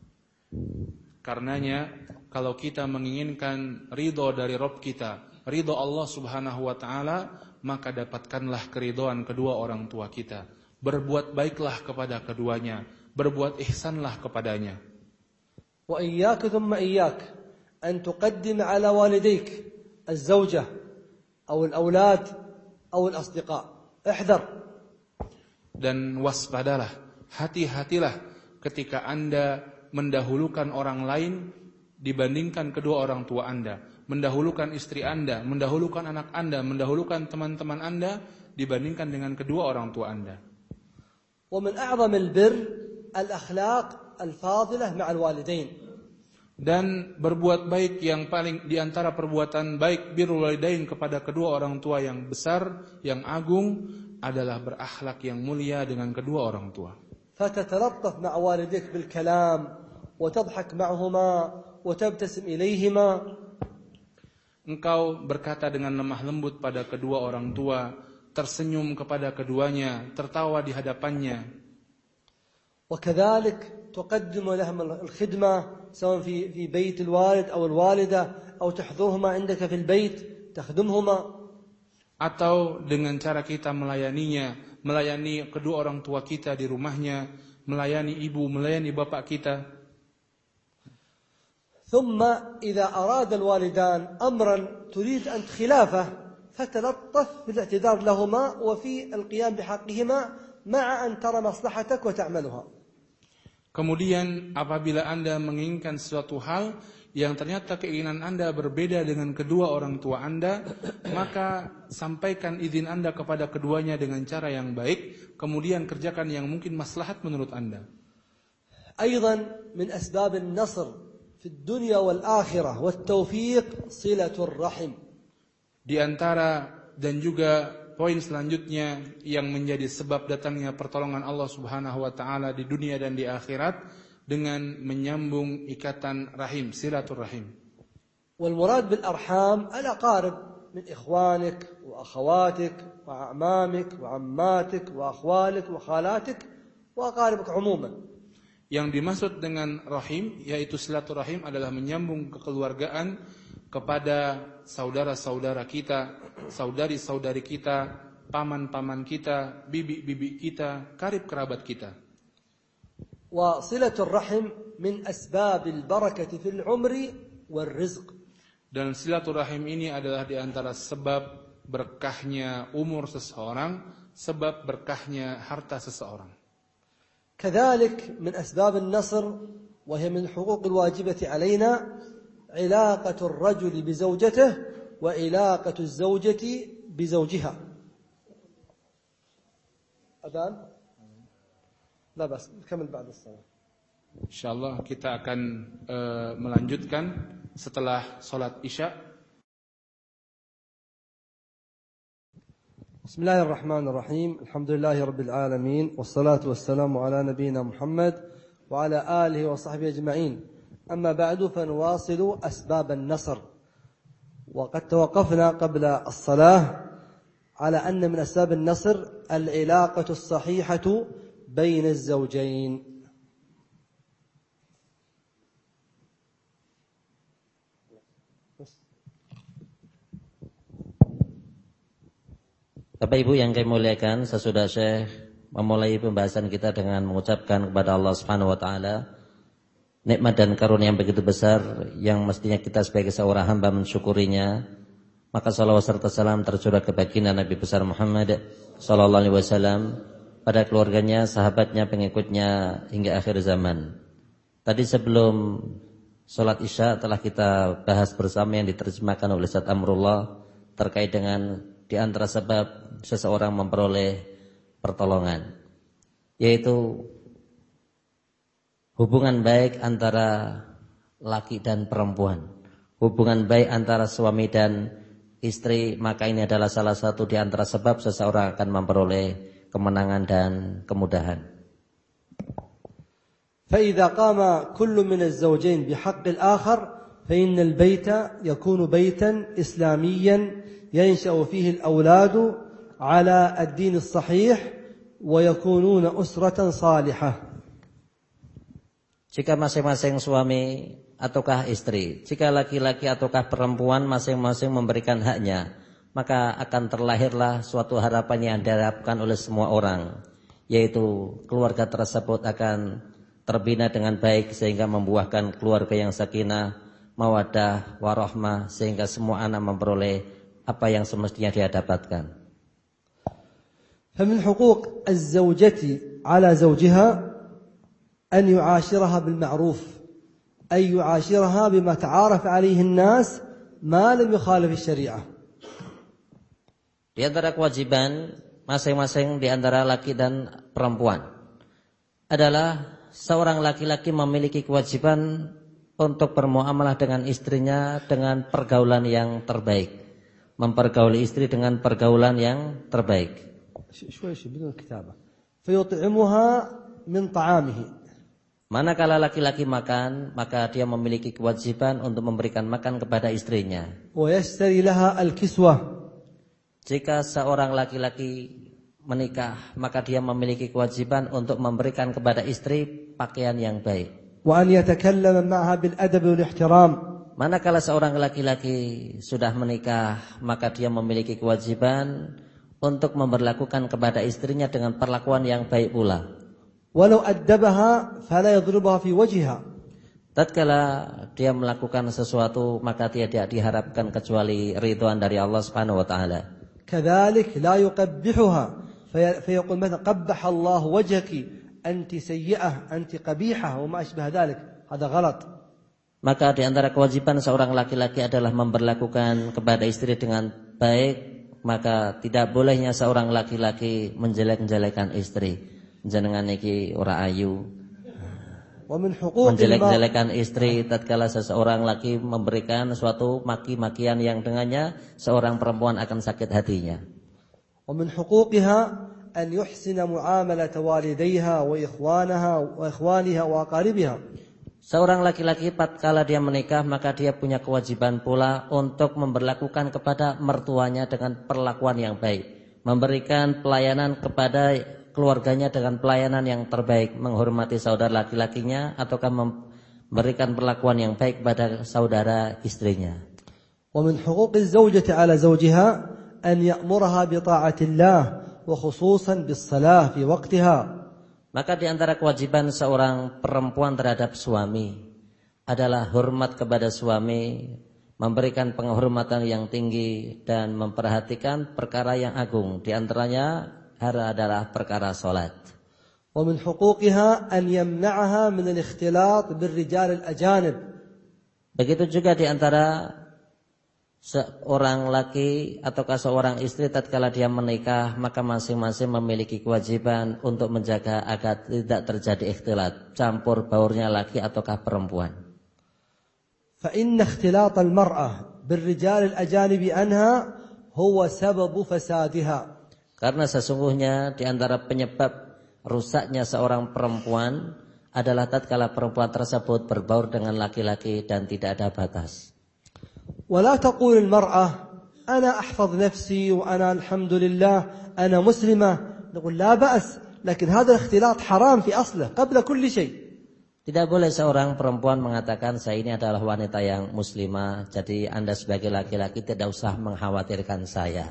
Karenanya kalau kita menginginkan ridho dari Rabb kita, ridho Allah Subhanahu wa taala, maka dapatkanlah keridhaan kedua orang tua kita. Berbuat baiklah kepada keduanya, berbuat ihsanlah kepadanya. وإياك ثم إياك أن تقدم على والديك الزوجة أو الأولاد أو الأصدقاء. احذر. Dan waspadalah, hati-hatilah ketika Anda mendahulukan orang lain dibandingkan kedua orang tua Anda, mendahulukan istri Anda, mendahulukan anak Anda, mendahulukan teman-teman Anda dibandingkan dengan kedua orang tua Anda. ومن أعظم البر الأخلاق الفاضلة مع الوالدين. Dan berbuat baik yang paling di antara perbuatan baik birrul walidain kepada kedua orang tua yang besar, yang agung adalah berakhlak yang mulia dengan kedua orang tua. فتتلطف مع والديك بالكلام وتضحك معهما وتبتسم إليهما. Engkau berkata dengan lemah lembut pada kedua orang tua, tersenyum kepada keduanya, tertawa di hadapannya. وكذلك تقدم لهم الخدمة سواء في بيت الوالد أو الوالدة أو تحضرهما عندك في البيت تخدمهما. Atau dengan cara kita melayaninya, melayani kedua orang tua kita di rumahnya, melayani ibu, melayani bapak kita. ثم إذا أراد الوالدان أمرا تريد أن خلافه فتلطف في الاعتذار لهما وفي القيام بحقهما مع أن ترى مصلحتك وتعملها. Kemudian apabila Anda menginginkan sesuatu hal yang ternyata keinginan Anda berbeda dengan kedua orang tua Anda, maka sampaikan izin Anda kepada keduanya dengan cara yang baik, kemudian kerjakan yang mungkin maslahat menurut Anda. أيضا من أسباب النصر في الدنيا والآخرة والتوفيق صلة الرحم. Di antara dan juga poin selanjutnya yang menjadi sebab datangnya pertolongan Allah Subhanahu wa taala di dunia dan di akhirat dengan menyambung ikatan rahim, silaturahim. والمراد بالأرحام الأقارب من إخوانك وأخواتك وأعمامك وعماتك وأخوالك وخالاتك وأقاربك عموما. Yang dimaksud dengan rahim yaitu silaturahim adalah menyambung kekeluargaan kepada saudara-saudara kita, saudari-saudari kita, paman-paman kita, bibi-bibi kita, karib kerabat kita. وصلة الرحم من أسباب البركة في العمر والرزق. Dan silaturahim ini adalah di antara sebab berkahnya umur seseorang, sebab berkahnya harta seseorang. كذلك من أسباب النصر وهي من الحقوق الواجبة علينا علاقة الرجل بزوجته وعلاقة الزوجة بزوجها. أذان؟ لا بس نكمل بعد الصلاة. Insyaallah kita akan melanjutkan setelah salat Isya. بسم الله الرحمن الرحيم. الحمد لله رب العالمين والصلاة والسلام على نبينا محمد وعلى آله وصحبه أجمعين. أما بعد فنواصل أسباب النصر. وقد توقفنا قبل الصلاة على أن من أسباب النصر العلاقة الصحيحة بين الزوجين. Bapak Ibu yang kami muliakan, sesudah Syekh memulai pembahasan kita dengan mengucapkan kepada Allah Subhanahu wa taala nikmat dan karunia yang begitu besar yang mestinya kita sebagai seorang hamba mensyukurinya, maka salawat serta salam tercurah ke baginda Nabi besar Muhammad sallallahu alaihi wasallam, pada keluarganya, sahabatnya, pengikutnya hingga akhir zaman. Tadi sebelum salat Isya telah kita bahas bersama yang diterjemahkan oleh Ustaz Amrullah terkait dengan di antara sebab seseorang memperoleh pertolongan, yaitu hubungan baik antara laki dan perempuan, hubungan baik antara suami dan istri. Maka ini adalah salah satu di antara sebab seseorang akan memperoleh kemenangan dan kemudahan. فإذا قام كل من الزوجين بحق الآخر فإن البيت يكون بيتا إسلاميا ينشأ فيه الأولاد على الدين الصحيح ويكونون أسرة صالحة. Jika masing-masing suami ataukah istri, jika laki-laki ataukah perempuan masing-masing memberikan haknya, maka akan terlahirlah suatu harapan yang diharapkan oleh semua orang, yaitu keluarga tersebut akan terbina dengan baik sehingga membuahkan keluarga yang sakinah, mawaddah, warahmah, sehingga semua anak memperoleh apa yang semestinya dia dapatkan. فمن حقوق الزوجة على زوجها أن يعاشرها بالمعروف، أي يعاشرها بما تعارف عليه الناس ما لم يخالف الشريعة. Di antara kewajiban masing-masing di antara laki dan perempuan adalah seorang laki-laki memiliki kewajiban untuk bermuamalah dengan istrinya dengan pergaulan yang terbaik, mempergauli istri dengan pergaulan yang terbaik. فيطعمها من طعامه. Manakala laki-laki makan, maka dia memiliki kewajiban untuk memberikan makan kepada istrinya. ويشتري لها الكسوة. Jika seorang laki-laki menikah, maka dia memiliki kewajiban untuk memberikan kepada istri pakaian yang baik. وأن يتكلم معها بالأدب والاحترام. Manakala seorang laki-laki sudah menikah, maka dia memiliki kewajiban untuk memperlakukan kepada istrinya dengan perlakuan yang baik pula. ولو أدبها فلا يضربها في وجهها. Tatkala dia melakukan sesuatu, maka dia tidak diharapkan kecuali ridwan dari Allah Subhanahu wa taala. كذلك لا يقبحها فيقول مثلا قبح الله وجهك أنت سيئة أنت قبيحة وما أشبه ذلك. هذا غلط. Maka di antara kewajiban seorang laki-laki adalah memperlakukan kepada istri dengan baik. Maka tidak bolehnya seorang laki-laki menjelek-jelekan istri. Jenengan iki ora ayu. Menjelek-jelekan istri tatkala seseorang laki memberikan suatu maki-makian yang dengannya seorang perempuan akan sakit hatinya. ومن حقوقها أن يحسن معاملة والديها وإخوانها وأقاربها. Seorang laki-laki tatkala dia menikah maka dia punya kewajiban pula untuk memperlakukan kepada mertuanya dengan perlakuan yang baik, memberikan pelayanan kepada keluarganya dengan pelayanan yang terbaik, menghormati saudara laki-lakinya ataukah memberikan perlakuan yang baik kepada saudara istrinya. ومن حقوق الزوجة على زوجها أن يأمرها بطاعة الله وخصوصا بالصلاة في وقتها. Maka di antara kewajiban seorang perempuan terhadap suami adalah hormat kepada suami, memberikan penghormatan yang tinggi dan memperhatikan perkara yang agung. Di antaranya adalah perkara salat. ومن حقوقها أن يمنعها من الاختلاط بالرجال الأجانب. Begitu juga di antara seorang laki ataukah seorang istri tatkala dia menikah maka masing-masing memiliki kewajiban untuk menjaga agar tidak terjadi ikhtilat, campur baurnya laki ataukah perempuan. فإن اختلاط المرأة بالرجال الأجانب عنها هو سبب فسادها. Karena sesungguhnya di antara penyebab rusaknya seorang perempuan adalah tatkala perempuan tersebut berbaur dengan laki-laki dan tidak ada batas. ولا تقول المرأة أنا أحفظ نفسي وأنا الحمد لله أنا مسلمة. نقول لا بأس، لكن هذا الاختلاط حرام في أصله قبل كل شيء. Tidak boleh seorang perempuan mengatakan saya ini adalah wanita yang muslimah, jadi Anda sebagai laki-laki tidak usah mengkhawatirkan saya.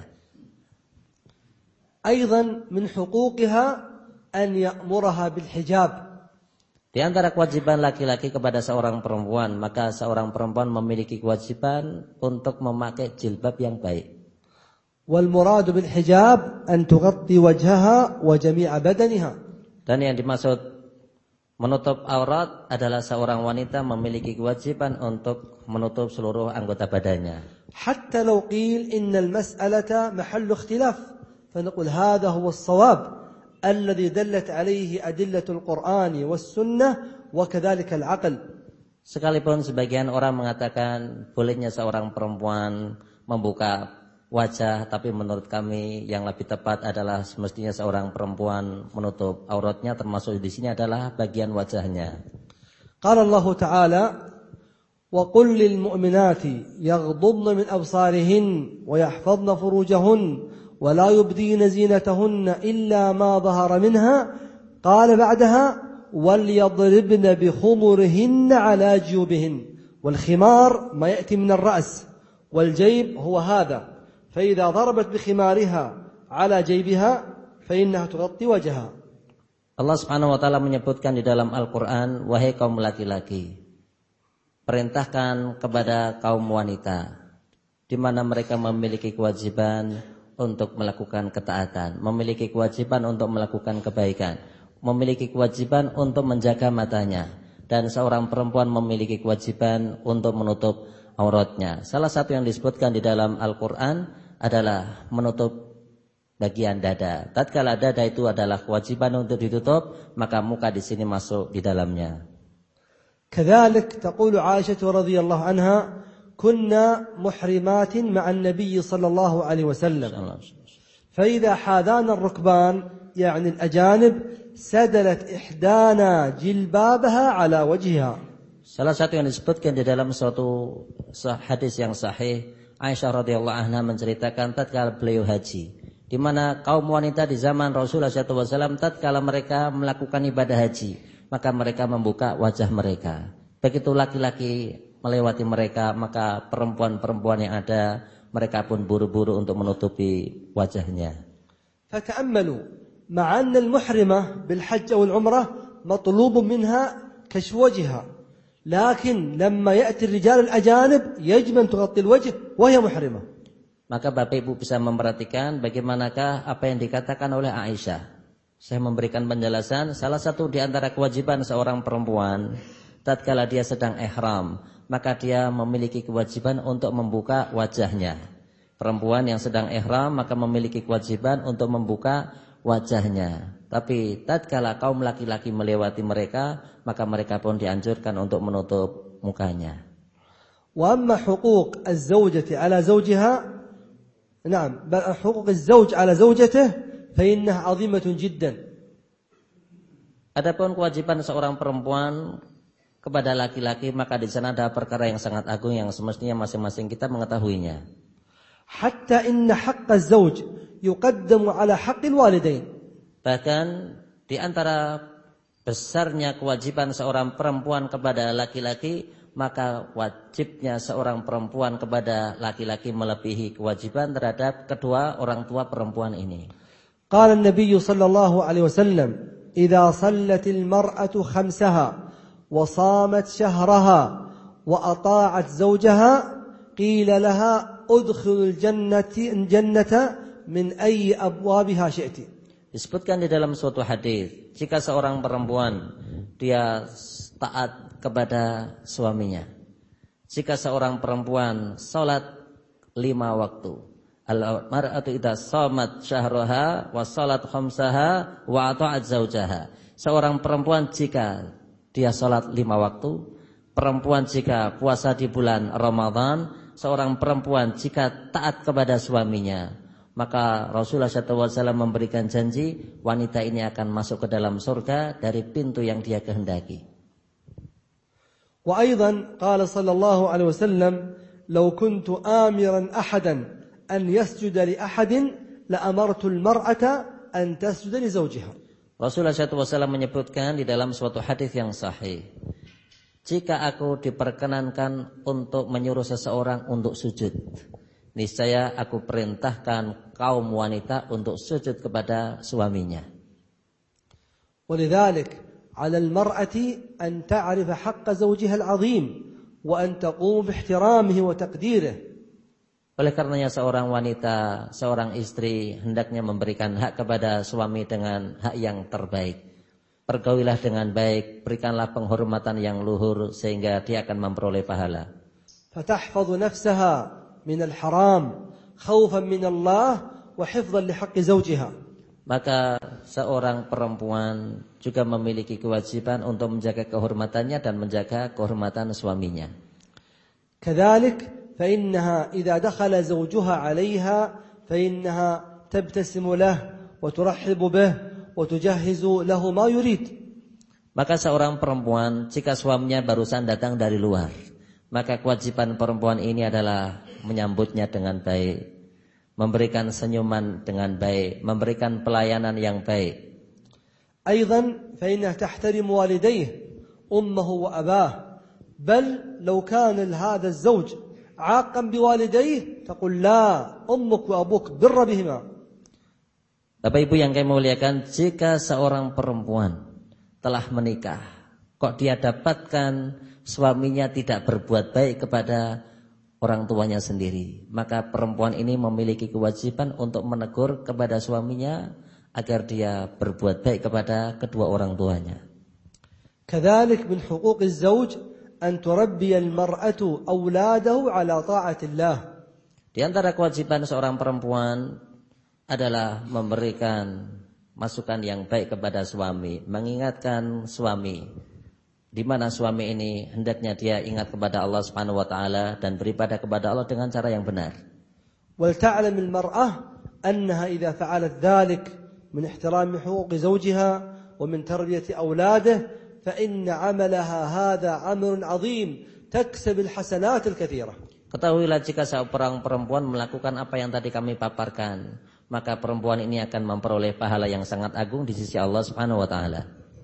أيضا من حقوقها أن يأمرها بالحجاب. Di antara kewajiban laki-laki kepada seorang perempuan, maka seorang perempuan memiliki kewajiban untuk memakai jilbab yang baik. والمراد بالحجاب أن تغطي وجهها وجميع بدنها. Dan yang dimaksud menutup aurat adalah seorang wanita memiliki kewajiban untuk menutup seluruh anggota badannya. حتى لو قيل إن المسألة محل اختلاف فنقول هذا هو الصواب الذي دلت عليه أدلة القرآن والسنة وكذلك العقل. Sekalipun sebagian orang mengatakan bolehnya seorang perempuan membuka wajah, tapi menurut kami yang lebih tepat adalah semestinya seorang perempuan menutup auratnya, termasuk di sini adalah bagian wajahnya. قال الله تعالى وقل للمؤمنات يغضضن من أبصارهن ويحفظن فروجهن ولا يبدين زينتهن إلا ما ظهر منها قال بعدها وليضربن بخمرهن على جيوبهن والخمار ما يأتي من الرأس والجيب هو هذا فإذا ضربت بخمارها على جيبها فإنها تغطي وجهها. Allah Subhanahu wa taala menyebutkan di dalam Al-Qur'an, wahai kaum laki-laki, perintahkan kepada kaum wanita di mana mereka memiliki kewajiban untuk melakukan ketaatan, memiliki kewajiban untuk melakukan kebaikan, memiliki kewajiban untuk menjaga matanya, dan seorang perempuan memiliki kewajiban untuk menutup auratnya. Salah satu yang disebutkan di dalam Al-Qur'an adalah menutup bagian dada. Tatkala dada itu adalah kewajiban untuk ditutup, maka muka di sini masuk di dalamnya. كذلك تقول عائشة رضي الله عنها كنا محرمات مع النبي صلى الله عليه وسلم فإذا حاذانا الركبان يعني الأجانب سدلت إحدانا جلبابها على وجهها. Salah satu yang disebutkan di dalam suatu hadis yang sahih, Aisyah radhiyallahu anha menceritakan tatkala beliau haji, di mana kaum wanita di zaman Rasulullah SAW tatkala mereka melakukan ibadah haji, maka mereka membuka wajah mereka. Begitu laki-laki melewati mereka, maka perempuan-perempuan yang ada mereka pun buru-buru untuk menutupi wajahnya. فتأملوا مع أن المحرمة بالحج أو العمرة مطلوب منها كشف وجهها، لكن لما يأتي الرجال الأجانب يجب أن تغطي الوجه وهي محرمة. Maka Bapak Ibu bisa memperhatikan bagaimanakah apa yang dikatakan oleh Aisyah. Saya memberikan penjelasan, salah satu di antara kewajiban seorang perempuan tatkala dia sedang ihram, maka dia memiliki kewajiban untuk membuka wajahnya. Perempuan yang sedang ihram maka memiliki kewajiban untuk membuka wajahnya. Tapi tatkala kaum laki-laki melewati mereka, maka mereka pun dianjurkan untuk menutup mukanya. Wa amma huquq az-zawjati ala zawjiha, na'am, huquq az-zawj ala zawjatihi fa innaha 'azimatun jiddan. Adapun kewajiban seorang perempuan kepada laki-laki, maka di sana ada perkara yang sangat agung yang semestinya masing-masing kita mengetahuinya. Hatta inna haqq az-zawj yuqaddamu ala haqqil walidain. Bahkan di antara besarnya kewajiban seorang perempuan kepada laki-laki, maka wajibnya seorang perempuan kepada laki-laki melebihi kewajiban terhadap kedua orang tua perempuan ini. Qala an-nabiy sallallahu alaihi wasallam, "Idza sallatil mar'atu khamsaha wa shamat shahraha wa ata'at zawjaha, qila laha udkhilul jannata min ayyi abwabiha syi'ti." Disebutkan di dalam suatu hadis, jika seorang perempuan dia taat kepada suaminya, jika seorang perempuan salat 5 waktu, al-mar'atu idza shamat syahraha wa salat khamsaha wa ata'at zaujaha. Seorang perempuan jika dia salat 5 waktu, perempuan jika puasa di bulan Ramadan, seorang perempuan jika taat kepada suaminya, maka Rasulullah SAW memberikan janji wanita ini akan masuk ke dalam surga dari pintu yang dia kehendaki. Wa aidan qala sallallahu alaihi wasallam, "Law kuntu amiran ahadan an yasjuda li ahadin la amartu al-mar'ata an tasjuda li zawjiha." Rasulullah SAW menyebutkan di dalam suatu hadis yang sahih, jika aku diperkenankan untuk menyuruh seseorang untuk sujud, niscaya aku perintahkan kaum wanita untuk sujud kepada suaminya. ولذلك على المرأة أن تعرف حق زوجها العظيم وأن تقوم باحترامه وتقديره. Oleh karenanya seorang wanita, seorang istri hendaknya memberikan hak kepada suami dengan hak yang terbaik. Pergaulilah dengan baik, berikanlah penghormatan yang luhur sehingga dia akan memperoleh pahala. فتحفظ نفسها من الحرام خوفا من الله وحفظا لحق زوجها. Maka seorang perempuan juga memiliki kewajiban untuk menjaga kehormatannya dan menjaga kehormatan suaminya. كذلك فإنها إذا دخل زوجها عليها فإنها تبتسم له وترحب به وتجهز له ما يريد. Maka seorang perempuan jika suaminya barusan datang dari luar, maka kewajiban perempuan ini adalah menyambutnya dengan baik, memberikan senyuman dengan baik, memberikan pelayanan yang baik. أيضا فإنها تحترم والديه أمه وأباه، بل لو كان هذا الزوج عاقا بوالديه تقول لا أمك وأبوك بر بهما. Bapak Ibu yang kami muliakan, jika seorang perempuan telah menikah, kok dia dapatkan suaminya tidak berbuat baik kepada orang tuanya sendiri, maka perempuan ini memiliki kewajiban untuk menegur kepada suaminya agar dia berbuat baik kepada kedua orang tuanya. كذلك من حقوق الزوج أن تربي المرأة أولاده على طاعة الله. Di antara kewajiban seorang perempuan adalah memberikan masukan yang baik kepada suami, mengingatkan suami di mana suami ini hendaknya dia ingat kepada Allah Subhanahu wa taala dan beribadah kepada Allah dengan cara yang benar. ولتعلم المرأة أنها إذا فعلت ذلك من احترام حقوق زوجها ومن تربية أولاده فإن عملها هذا عمل عظيم تكسب الحسنات الكثيرة. Ketahuilah jika seorang perempuan melakukan apa yang tadi kami paparkan, maka perempuan ini akan memperoleh pahala yang sangat agung di sisi Allah Subhanahu wa taala.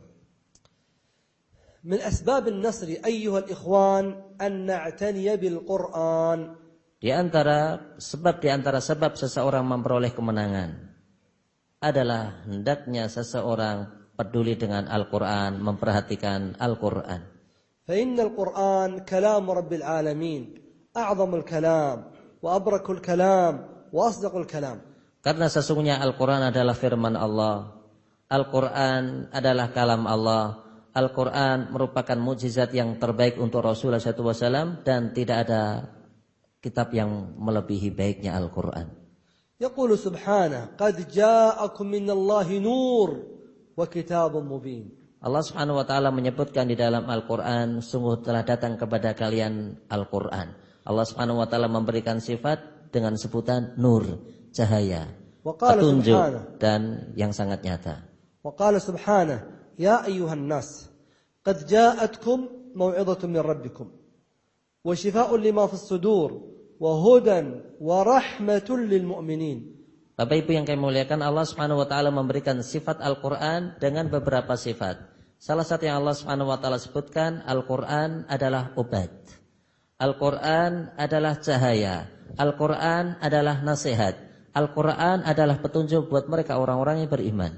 من أسباب النصر أيها الإخوان أن نعتني بالقرآن. Di antara sebab seseorang memperoleh kemenangan adalah hendaknya seseorang peduli dengan Al-Quran, memperhatikan Al-Quran. فإن القرآن كلام رب العالمين أعظم الكلام وأبرك الكلام وأصدق الكلام. Karena sesungguhnya Al-Quran adalah firman Allah, Al-Quran adalah kalam Allah, Al-Quran merupakan mukjizat yang terbaik untuk Rasulullah SAW dan tidak ada kitab yang melebihi baiknya Al-Quran. يقول سبحانه قد جاءكم من الله نور وكتاب مبين. Allah Subhanahu wa taala menyebutkan di dalam Al-Qur'an, sungguh telah datang kepada kalian Al-Qur'an. Allah Subhanahu wa taala memberikan sifat dengan sebutan nur, cahaya, petunjuk dan yang sangat nyata. Wa qala subhanahu ya ayyuhan nas qad ja'atkum maw'izatun min rabbikum wa shifaa'un lima fis sudur wa hudan wa rahmatun lil mu'minin. Bapak Ibu yang kami muliakan, Allah Subhanahu wa taala memberikan sifat Al-Qur'an dengan beberapa sifat. Salah satu yang Allah Subhanahu wa taala sebutkan, Al-Qur'an adalah obat. Al-Qur'an adalah cahaya. Al-Qur'an adalah nasihat. Al-Qur'an adalah petunjuk buat mereka orang-orang yang beriman.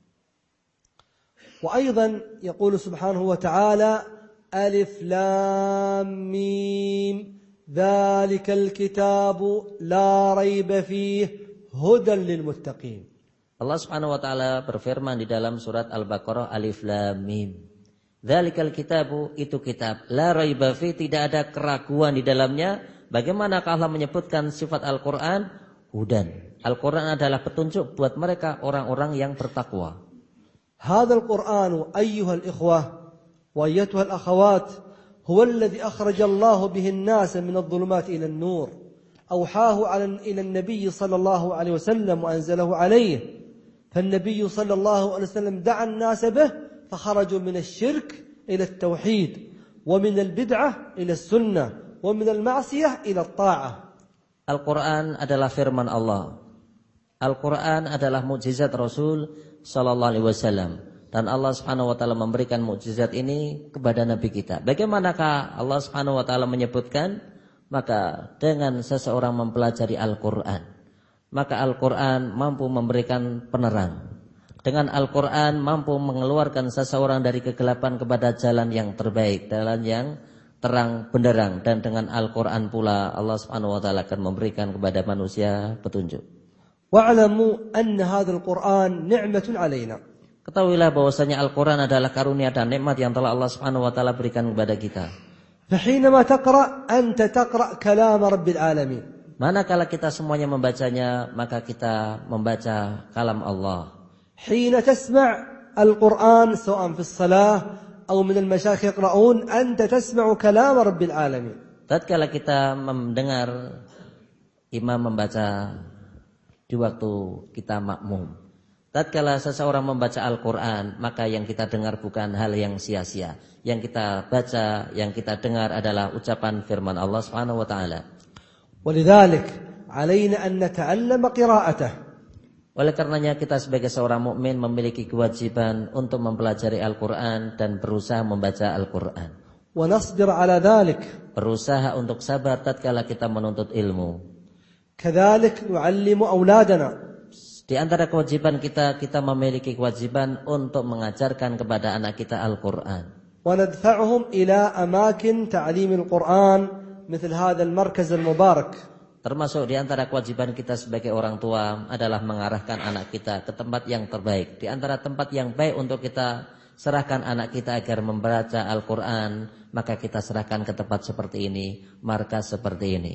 Wa aidan yaqulu subhanahu wa ta'ala alif lam mim dzalikal kitabu la raiba fihi hudan lil muttaqin. Allah Subhanahu wa taala berfirman di dalam surat Al-Baqarah Alif Lam Mim. Dzalikal kitabu, itu kitab, la raiba fi, tidak ada keraguan di dalamnya. Bagaimanakah Allah menyebutkan sifat Al-Qur'an? Hudan. Al-Qur'an adalah petunjuk buat mereka orang-orang yang bertakwa. Hadzal Qur'anu ayyuhal ikhwah wa ayyatuhal akhawat huwa alladhi akhraja Allah bihi an-nasa min adh-dhulumati ila an-nur. Awhahu ila an-nabiy sallallahu alaihi wasallam wa anzalahu alayhi. فالنبي صلى الله عليه وسلم دعا الناس به فخرجوا من الشرك إلى التوحيد ومن البدعة إلى السنة ومن المعصية إلى الطاعة. Al-Quran adalah firman Allah. Al-Quran adalah mukjizat Rasul sallallahu alaihi wasallam, dan Allah Subhanahu wa taala memberikan mukjizat ini kepada nabi kita. Bagaimanakah Allah Subhanahu wa taala menyebutkan? Maka dengan seseorang mempelajari Al-Quran, maka Al-Quran mampu memberikan penerang. Dengan Al-Quran mampu mengeluarkan seseorang dari kegelapan kepada jalan yang terbaik, jalan yang terang benderang. Dan dengan Al-Quran pula Allah Subhanahu wa taala akan memberikan kepada manusia petunjuk. Wa'lamu anna hadzal Qur'an ni'matun 'alaina. Ketahuilah bahwasanya Al-Quran adalah karunia dan nikmat yang telah Allah Subhanahu wa taala berikan kepada kita. Fahinama taqra anta taqra kalam rabbil alamin. Manakala kita semuanya membacanya, maka kita membaca kalam Allah. Hina tasma' al-Qur'an sawa'an fi as-salah aw min al-mashayikh yaqra'un anta tasma'u kalam rabbil alamin. Tatkala kita mendengar imam membaca di waktu kita makmum, tatkala seseorang membaca Al-Qur'an, maka yang kita dengar bukan hal yang sia-sia. Yang kita baca, yang kita dengar adalah ucapan firman Allah Subhanahu wa taala. ولذلك علينا أن نتعلم قراءته. Oleh karenanya kita sebagai seorang mukmin memiliki kewajiban untuk mempelajari Al-Quran dan berusaha membaca Al-Quran. ونصبر على ذلك. Berusaha untuk sabar tatkala kita menuntut ilmu. كذلك نعلم أولادنا. Di antara kewajiban kita memiliki kewajiban untuk mengajarkan kepada anak kita Al-Quran. وندفعهم إلى أماكن تعليم القرآن مثل هذا المركز المبارك. Termasuk di antara kewajiban kita sebagai orang tua adalah mengarahkan anak kita ke tempat yang terbaik. Di antara tempat yang baik untuk kita serahkan anak kita agar membaca Al-Quran, maka kita serahkan ke tempat seperti ini, markas seperti ini.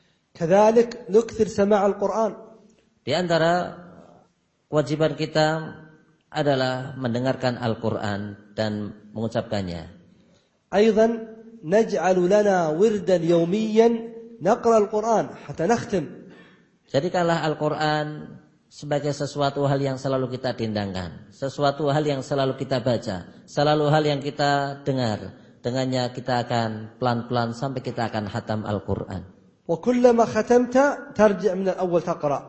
كذلك نكثر سماع القرآن. Di antara kewajiban kita adalah mendengarkan Al-Quran dan mengucapkannya. أيضا نجعل لنا وردا يوميا نقرأ القرآن حتى نختم. Jadikanlah Al-Quran sebagai sesuatu hal yang selalu kita tindangkan, sesuatu hal yang selalu kita baca, selalu hal yang kita dengar. Dengannya kita akan pelan-pelan sampai kita akan khatam Al-Quran. وكلما ختمت ترجع من الأول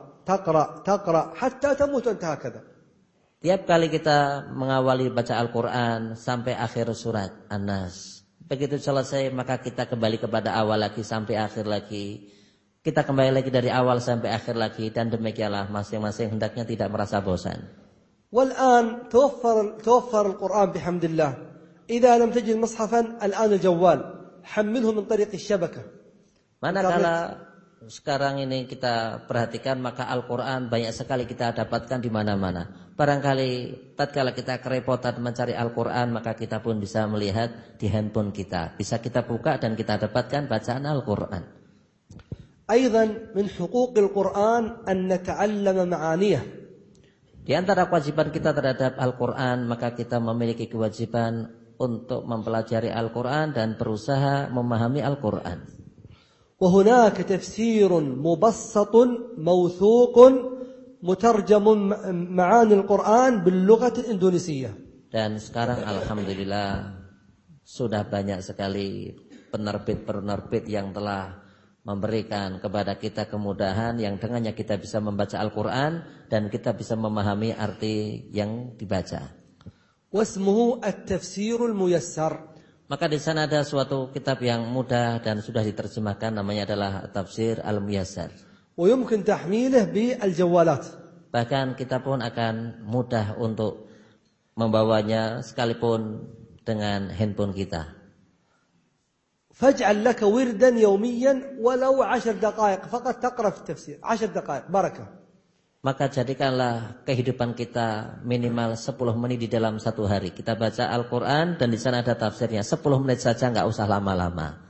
تقرأ حتى تموت أنت هكذا. Tiap kali kita mengawali baca Al-Quran sampai akhir surat An-Nas, begitu selesai maka kita kembali kepada awal lagi sampai akhir lagi. Kita kembali lagi dari awal sampai akhir lagi, dan demikianlah masing-masing hendaknya tidak merasa bosan. والآن توفر القرآن بحمد الله. إذا لم تجد مصحفا الآن الجوال حمله من طريق الشبكة. Manakala sekarang ini kita perhatikan, maka Al-Quran banyak sekali kita dapatkan di mana-mana. barangkali tatkala kita kerepotan mencari Al-Quran, maka kita pun bisa melihat di handphone kita. Bisa kita buka dan kita dapatkan bacaan Al-Quran. أيضا من حقوق القرآن أن نتعلم معانيه. Di antara kewajiban kita terhadap Al-Quran, maka kita memiliki kewajiban untuk mempelajari Al-Quran dan berusaha memahami Al-Quran. وهناك تفسير مبسط موثوق مترجم معاني القرآن باللغة الإندونيسية. Dan sekarang alhamdulillah sudah banyak sekali penerbit-penerbit yang telah memberikan kepada kita kemudahan yang dengannya kita bisa membaca Al-Quran dan kita bisa memahami arti yang dibaca. واسمه التفسير الميسر. Maka di sana ada suatu kitab yang mudah dan sudah diterjemahkan, namanya adalah Tafsir Al-Muyassar. ويمكن تحميله بالجوالات. Bahkan kita pun akan mudah untuk membawanya sekalipun dengan handphone kita. فاجعل لك وردا يوميا ولو 10 دقائق فقط تقرأ في التفسير. 10 دقائق بركة. Maka jadikanlah kehidupan kita minimal 10 menit di dalam satu hari. Kita baca Al-Quran dan di sana ada tafsirnya. 10 menit saja, nggak usah lama-lama.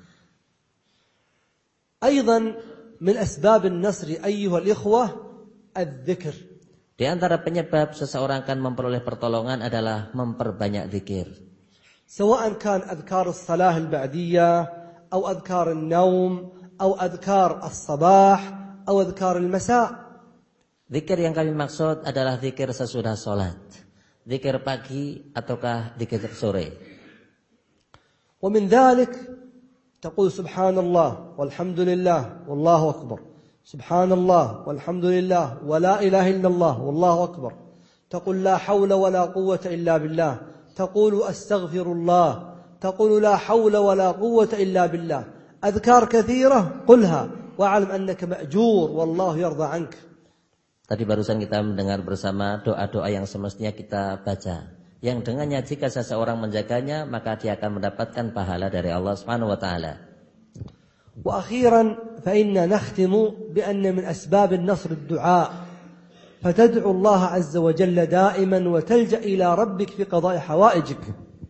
أيضا من أسباب النصر أيها الإخوة الذكر. Di antara penyebab seseorang akan memperoleh pertolongan adalah memperbanyak zikir. سواء كان أذكار الصلاة البعدية أو أذكار النوم أو أذكار الصباح أو أذكار المساء. Zikir yang kami maksud adalah zikir sesudah sholat, zikir pagi ataukah zikir sore. ومن ذلك تقول سبحان الله والحمد لله والله أكبر. سبحان الله والحمد لله ولا إله إلا الله والله أكبر. تقول لا حول ولا قوة إلا بالله. تقول أستغفر الله. تقول لا حول ولا قوة إلا بالله. أذكار كثيرة قلها واعلم أنك مأجور والله يرضى عنك. Tadi barusan kita mendengar bersama doa-doa yang semestinya kita baca, yang dengannya jika seseorang menjaganya maka dia akan mendapatkan pahala dari Allah Subhanahu wa taala. وأخيرا فإنا نختم بأن من أسباب النصر الدعاء فتدعو الله عز وجل دائما وتلجأ إلى ربك في قضاء حوائجك.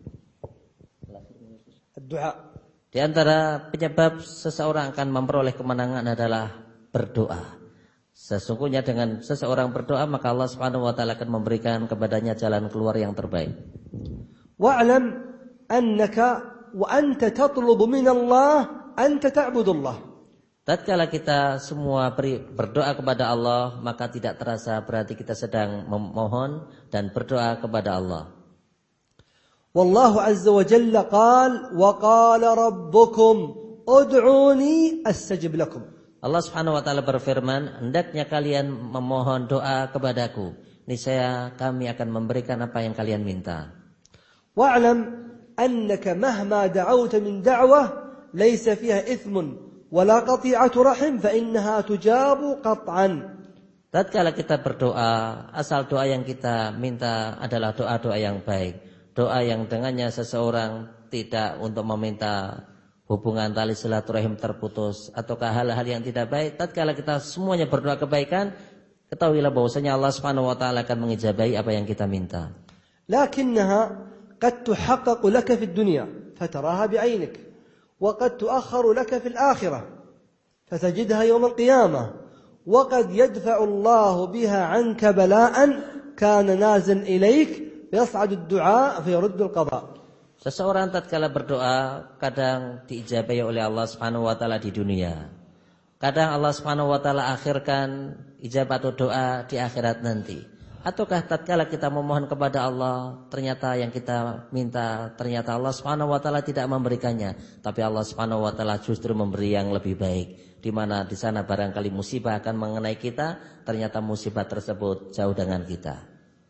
الدعاء. Di antara penyebab seseorang akan memperoleh kemenangan adalah berdoa. Sesungguhnya dengan seseorang berdoa maka Allah Subhanahu wa taala akan memberikan kepadanya jalan keluar yang terbaik. Wa'lam annaka wa anta tatlubu min Allah anta ta'budu Allah. Tatkala kita semua berdoa kepada Allah, maka tidak terasa berarti kita sedang memohon dan berdoa kepada Allah. Wallahu azza wa jalla qala wa qala rabbukum ud'uni astajib lakum. Allah Subhanahu wa taala berfirman, hendaknya kalian memohon doa kepadaku, niscaya kami akan memberikan apa yang kalian minta. Wa'lam annaka mahma da'awta min da'wah laysa fiha ithmun wala qati'atu rahim fa innaha tujabu qat'an. Tatkala kita berdoa, asal doa yang kita minta adalah doa-doa yang baik, doa yang dengannya seseorang tidak untuk meminta hubungan tali silaturahim terputus ataukah hal-hal yang tidak baik. Tatkala kita semuanya berdoa kebaikan, ketahuilah bahwasanya Allah Subhanahu wa taala akan mengijabahi apa yang kita minta. Lakinnaha qad tuhaqqaqu laka fid dunya fataraha bi'aynik wa qad tu'akhkharu laka fil akhirah fatajidha yawm al-qiyamah wa qad yadfa'u Allah biha 'anka bala'an kana nazan ilayk yas'adu ad-du'a fa yuruddu al-qada'. Seseorang tatkala berdoa kadang diijabahi oleh Allah Subhanahu wa taala di dunia. Kadang Allah Subhanahu wa taala akhirkan ijabah doa di akhirat nanti. Ataukah tatkala kita memohon kepada Allah, ternyata yang kita minta ternyata Allah Subhanahu wa taala tidak memberikannya, tapi Allah Subhanahu wa taala justru memberi yang lebih baik. Di mana di sana barangkali musibah akan mengenai kita, ternyata musibah tersebut jauh dengan kita.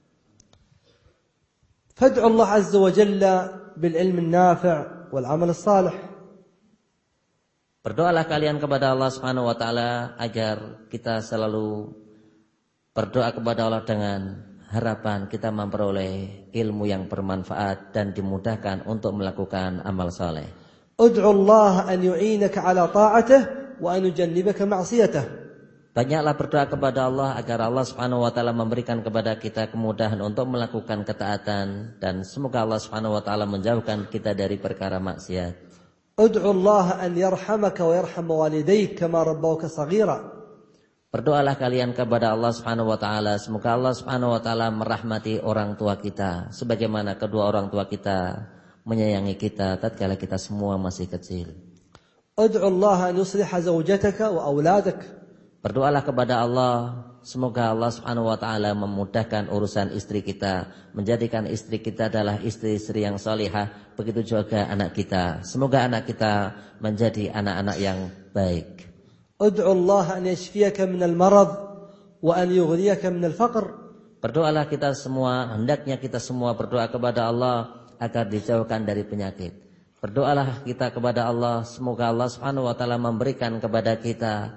Fad'u Allah azza wa jalla bil ilmi nafi' wal amal salih. Berdoalah kalian kepada Allah Subhanahu wa taala agar kita selalu berdoa kepada Allah dengan harapan kita memperoleh ilmu yang bermanfaat dan dimudahkan untuk melakukan amal saleh. Ud'u Allah an yu'inaka ala ta'atihi wa an yujannibaka ma'siyatahu. Banyaklah berdoa kepada Allah agar Allah Subhanahu wa taala memberikan kepada kita kemudahan untuk melakukan ketaatan, dan semoga Allah Subhanahu wa taala menjauhkan kita dari perkara maksiat. ادعو الله أن يرحمك ويرحم والديك كما ربوك صغيرا. Berdoalah kalian kepada Allah Subhanahu wa taala, semoga Allah Subhanahu wa taala merahmati orang tua kita sebagaimana kedua orang tua kita menyayangi kita tatkala kita semua masih kecil. ادعو الله أن يصلح زوجتك وأولادك. Berdoalah kepada Allah, semoga Allah Subhanahu wa taala memudahkan urusan istri kita, menjadikan istri kita adalah istri-istri yang salihah, begitu juga anak kita. Semoga anak kita menjadi anak-anak yang baik. ادعو الله أن يشفيك من المرض وأن يغنيك من الفقر. Berdoalah kita semua, hendaknya kita semua berdoa kepada Allah agar dijauhkan dari penyakit. Berdoalah kita kepada Allah, semoga Allah Subhanahu wa taala memberikan kepada kita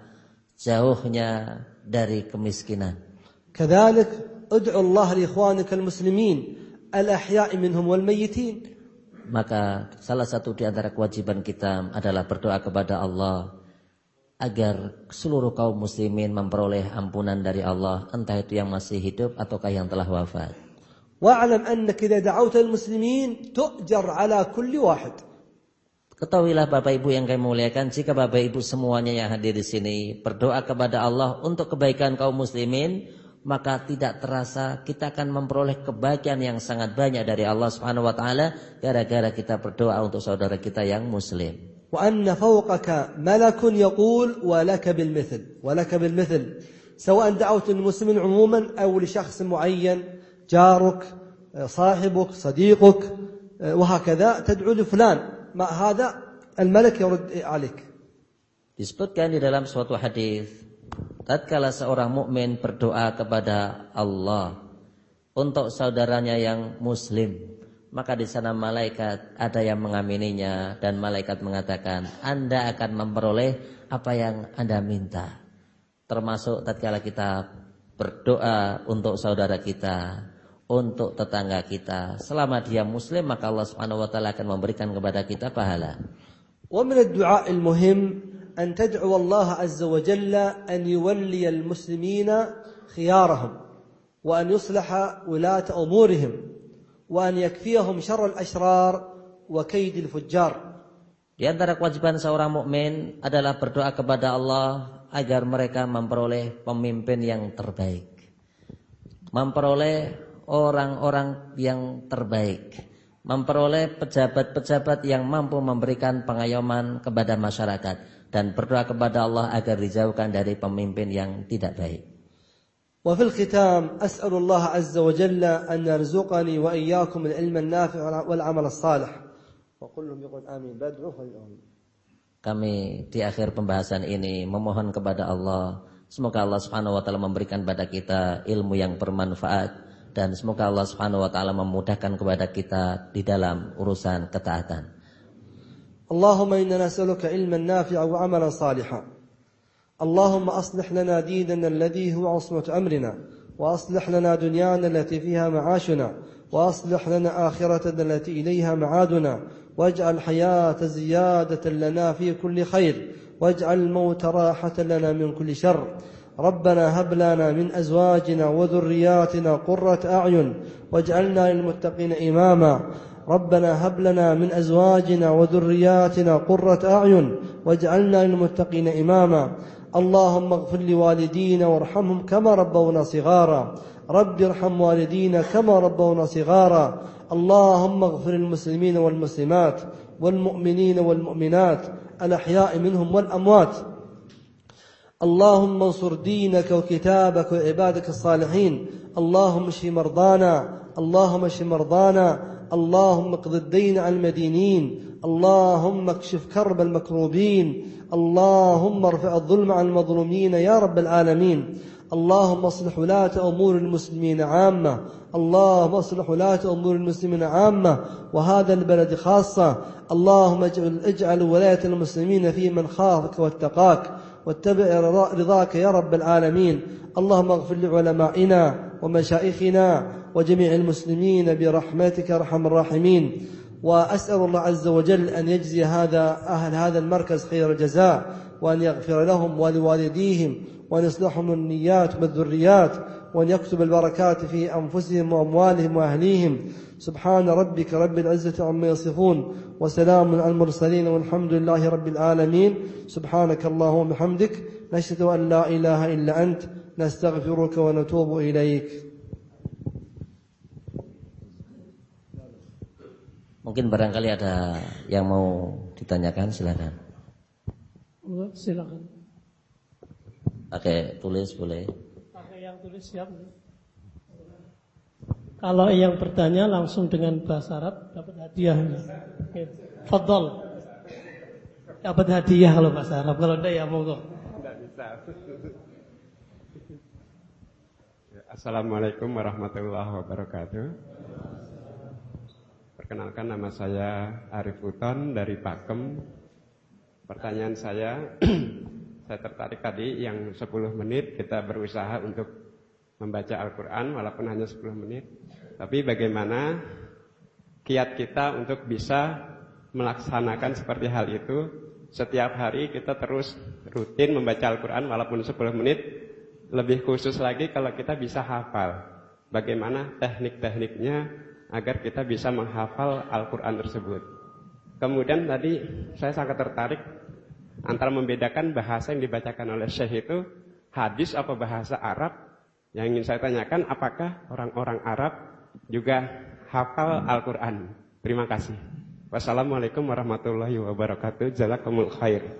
jauhnya dari kemiskinan. كذلك ادعو الله لإخوانك المسلمين الأحياء منهم والميتين. Maka salah satu di antara kewajiban kita adalah berdoa kepada Allah agar seluruh kaum muslimin memperoleh ampunan dari Allah, entah itu yang masih hidup ataukah yang telah wafat. واعلم أنك إذا دعوت المسلمين تؤجر على كل واحد. Ketahuilah Bapak Ibu yang kami muliakan, jika Bapak Ibu semuanya yang hadir di sini berdoa kepada Allah untuk kebaikan kaum muslimin, maka tidak terasa kita akan memperoleh kebaikan yang sangat banyak dari Allah Subhanahu wa taala gara-gara kita berdoa untuk saudara kita yang muslim. وأن فوقك ملك يقول ولك بالمثل سواء دعوت المسلمين عموما أو لشخص معين، جارك، صاحبك، صديقك، وهكذا تدعو لفلان، ما هذا الملك يرد عليك. Disebutkan di dalam suatu hadis, tatkala seorang mukmin berdoa kepada Allah untuk saudaranya yang muslim, maka di sana malaikat ada yang mengamininya, dan malaikat mengatakan, Anda akan memperoleh apa yang Anda minta. Termasuk tatkala kita berdoa untuk saudara kita, untuk tetangga kita, selama dia muslim, maka Allah Subhanahu wa taala akan memberikan kepada kita pahala. ومن الدعاء المهم أن تدعو الله عز وجل أن يولي المسلمين خيارهم وأن يصلح ولاة أمورهم وأن يكفيهم شر الأشرار وكيد الفجار. Di antara kewajiban seorang mukmin adalah berdoa kepada Allah agar mereka memperoleh pemimpin yang terbaik, memperoleh orang-orang yang terbaik, memperoleh pejabat-pejabat yang mampu memberikan pengayoman kepada masyarakat, dan berdoa kepada Allah agar dijauhkan dari pemimpin yang tidak baik. وفي الختام أسأل الله عز وجل أن يرزقني وإياكم العلم النافع والعمل الصالح. وكلهم يقول آمين. بدعوا آمين. Kami di akhir pembahasan ini memohon kepada Allah, semoga Allah Subhanahu wa taala memberikan kepada kita ilmu yang bermanfaat, dan semoga Allah Subhanahu wa taala memudahkan kepada kita di dalam urusan ketaatan. Allahumma inna nas'aluka ilman nafi'a wa 'amalan salihan. اللهم أصلح لنا ديننا الذي هو عصمة أمرنا، وأصلح لنا دنيانا التي فيها معاشنا، وأصلح لنا آخرتنا التي إليها معادنا، واجعل الحياة زيادة لنا في كل خير، واجعل الموت راحة لنا من كل شر. ربنا هب لنا من أزواجنا وذرياتنا قرة أعين واجعلنا للمتقين إماما. ربنا هب لنا من أزواجنا وذرياتنا قرة أعين واجعلنا للمتقين إماما. اللهم اغفر لوالدينا وارحمهم كما ربونا صغارا. رب ارحم والدينا كما ربونا صغارا. اللهم اغفر المسلمين والمسلمات والمؤمنين والمؤمنات الأحياء منهم والأموات. اللهم انصر دينك وكتابك وعبادك الصالحين. اللهم اشف مرضانا. اللهم اشف مرضانا. اللهم اقض الدين عن المدينين. اللهم اكشف كرب المكروبين. اللهم ارفع الظلم عن المظلومين يا رب العالمين. اللهم اصلح ولاة أمور المسلمين عامة. اللهم اصلح ولاة أمور المسلمين عامة وهذا البلد خاصة. اللهم اجعل ولاية المسلمين في من خافك واتقاك واتبع رضاك يا رب العالمين. اللهم اغفر لعلمائنا ومشايخنا وجميع المسلمين برحمتك ارحم الراحمين. وأسأل الله عز وجل أن يجزي أهل هذا المركز خير الجزاء وأن يغفر لهم ولوالديهم وأن يصلحهم النيات والذريات وأن يكتب البركات في أنفسهم وأموالهم وأهليهم. سبحان ربك رب العزة عما يصفون وسلام على المرسلين والحمد لله رب العالمين. سبحانك اللهم وبحمدك نشهد أن لا إله إلا أنت نستغفرك ونتوب إليك. Mungkin barangkali ada yang mau ditanyakan, silakan. Silakan. Pakai tulis boleh. Pakai yang tulis siap. Kalau yang bertanya langsung dengan bahasa Arab dapat hadiah. Oke. Fadhol. Dapat hadiah kalau bahasa Arab. Kalau enggak ya monggo. Enggak bisa. Assalamualaikum warahmatullahi wabarakatuh. Perkenalkan, nama saya Arif Uton dari Pakem. Pertanyaan saya tertarik tadi yang 10 menit kita berusaha untuk membaca Al-Quran walaupun hanya 10 menit. Tapi bagaimana kiat kita untuk bisa melaksanakan seperti hal itu. Setiap hari kita terus rutin membaca Al-Quran walaupun 10 menit. Lebih khusus lagi kalau kita bisa hafal. Bagaimana teknik-tekniknya agar kita bisa menghafal Al-Quran tersebut. Kemudian tadi saya sangat tertarik antara membedakan bahasa yang dibacakan oleh Syekh itu hadis apa bahasa Arab. Yang ingin saya tanyakan, apakah orang-orang Arab juga hafal Al-Quran? Terima kasih. Wassalamualaikum warahmatullahi wabarakatuh. Jazakumul khair.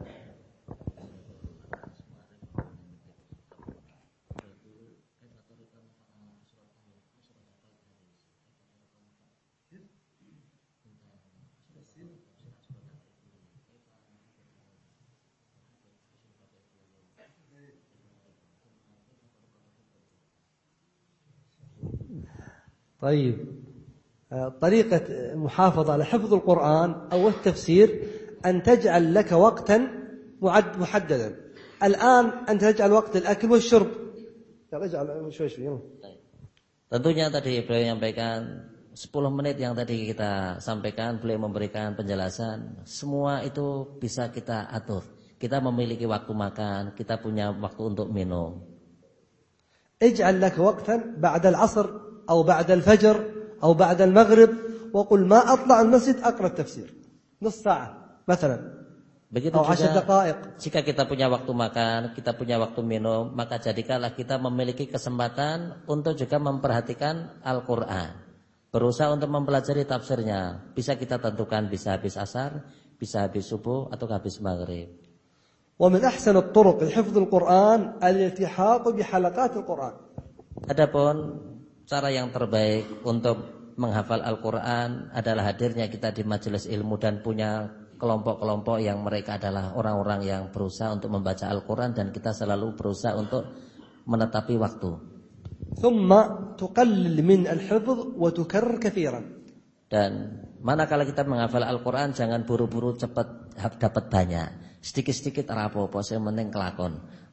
طيب، طريقة محافظة على حفظ القرآن أو التفسير أن تجعل لك وقتا محددا. الآن أن تجعل وقت الأكل والشرب. اجعل شوي. Tentunya tadi beliau menyampaikan 10 menit yang tadi kita sampaikan, beliau memberikan penjelasan. Semua itu bisa kita atur. Kita memiliki waktu makan, kita punya waktu untuk minum. اجعل لك وقتا بعد العصر أو بعد الفجر أو بعد المغرب وقل ما أطلع المسجد أقرأ التفسير نص ساعة مثلا. Begitu أو 10 juga دقائق. jika kita punya waktu makan, kita punya waktu minum, maka jadikanlah kita memiliki kesempatan untuk juga memperhatikan Al-Quran. Berusaha untuk mempelajari tafsirnya. Bisa kita tentukan bisa habis asar, bisa habis subuh atau habis maghrib. ومن أحسن الطرق لحفظ القرآن الالتحاق بحلقات القرآن. Adapun cara yang terbaik untuk menghafal Al-Quran adalah hadirnya kita di majelis ilmu dan punya kelompok-kelompok yang mereka adalah orang-orang yang berusaha untuk membaca Al-Quran dan kita selalu berusaha untuk menetapi waktu. ثم تقلل من الحفظ وتكرر كثيرا. Dan manakala kita menghafal Al-Quran jangan buru-buru cepat dapat banyak. Sedikit-sedikit rapopo, yang penting kelakon.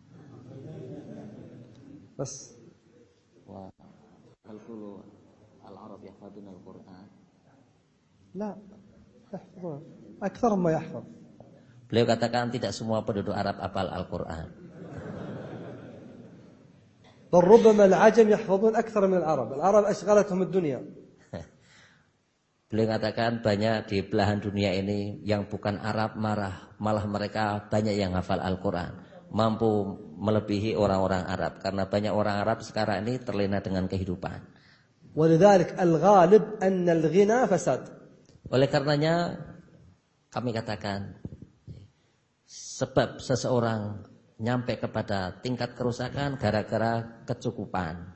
بس. Al-Arab yahfadun Al-Quran. لا يحفظون أكثر ما يحفظ. Beliau katakan tidak semua penduduk Arab hafal Al-Quran. بل ربما العجم يحفظون أكثر من العرب. العرب أشغلتهم الدنيا. Beliau katakan banyak di belahan dunia ini yang bukan Arab malah mereka banyak yang hafal Al-Quran. Mampu melebihi orang-orang Arab. Karena banyak orang Arab sekarang ini terlena dengan kehidupan. ولذلك الغالب أن الغنى فساد. Oleh karenanya kami katakan sebab seseorang nyampe kepada tingkat kerusakan gara-gara kecukupan.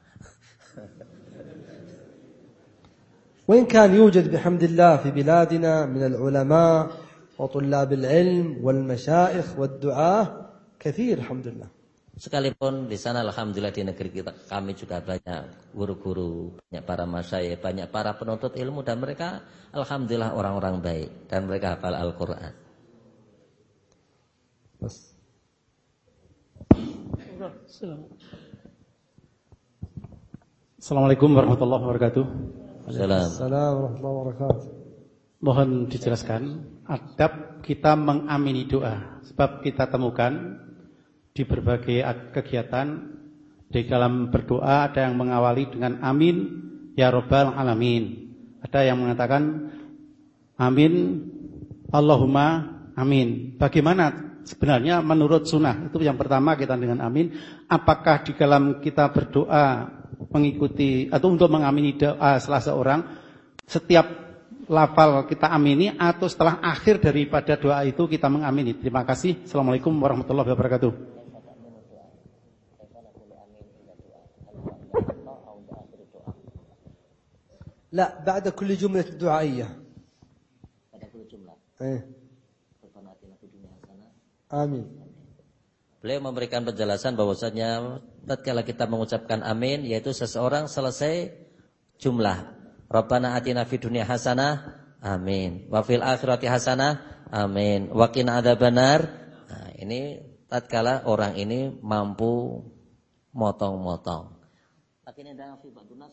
وإن كان يوجد بحمد الله في بلادنا من العلماء وطلاب العلم والمشايخ والدعاة كثير الحمد لله. Sekalipun di sana alhamdulillah di negeri kita kami juga banyak guru-guru, banyak para masyayikh, banyak para penuntut ilmu dan mereka alhamdulillah orang-orang baik dan mereka hafal Al-Qur'an. Assalamualaikum warahmatullahi wabarakatuh. Assalamualaikum warahmatullahi wabarakatuh. Mohon dijelaskan adab kita mengamini doa. Sebab kita temukan di berbagai kegiatan di dalam berdoa ada yang mengawali dengan amin ya rabbal alamin. Ada yang mengatakan amin Allahumma amin. Bagaimana sebenarnya menurut sunnah? Itu yang pertama kita dengan amin. Apakah di dalam kita berdoa mengikuti atau untuk mengamini doa salah seorang setiap lafal kita amini atau setelah akhir daripada doa itu kita mengamini? Terima kasih. Assalamualaikum warahmatullahi wabarakatuh. لا بعد كل جملة دعائية. بعد كل جملة. آمين. Beliau memberikan penjelasan bahwasanya tatkala kita mengucapkan amin yaitu seseorang selesai jumlah Rabbana atina fid dunya hasanah, amin. Wa fil akhirati hasanah, amin. Wa qina adzabannar. Nah, ini tatkala orang ini mampu motong-motong. Lakin ada fi ba'dunas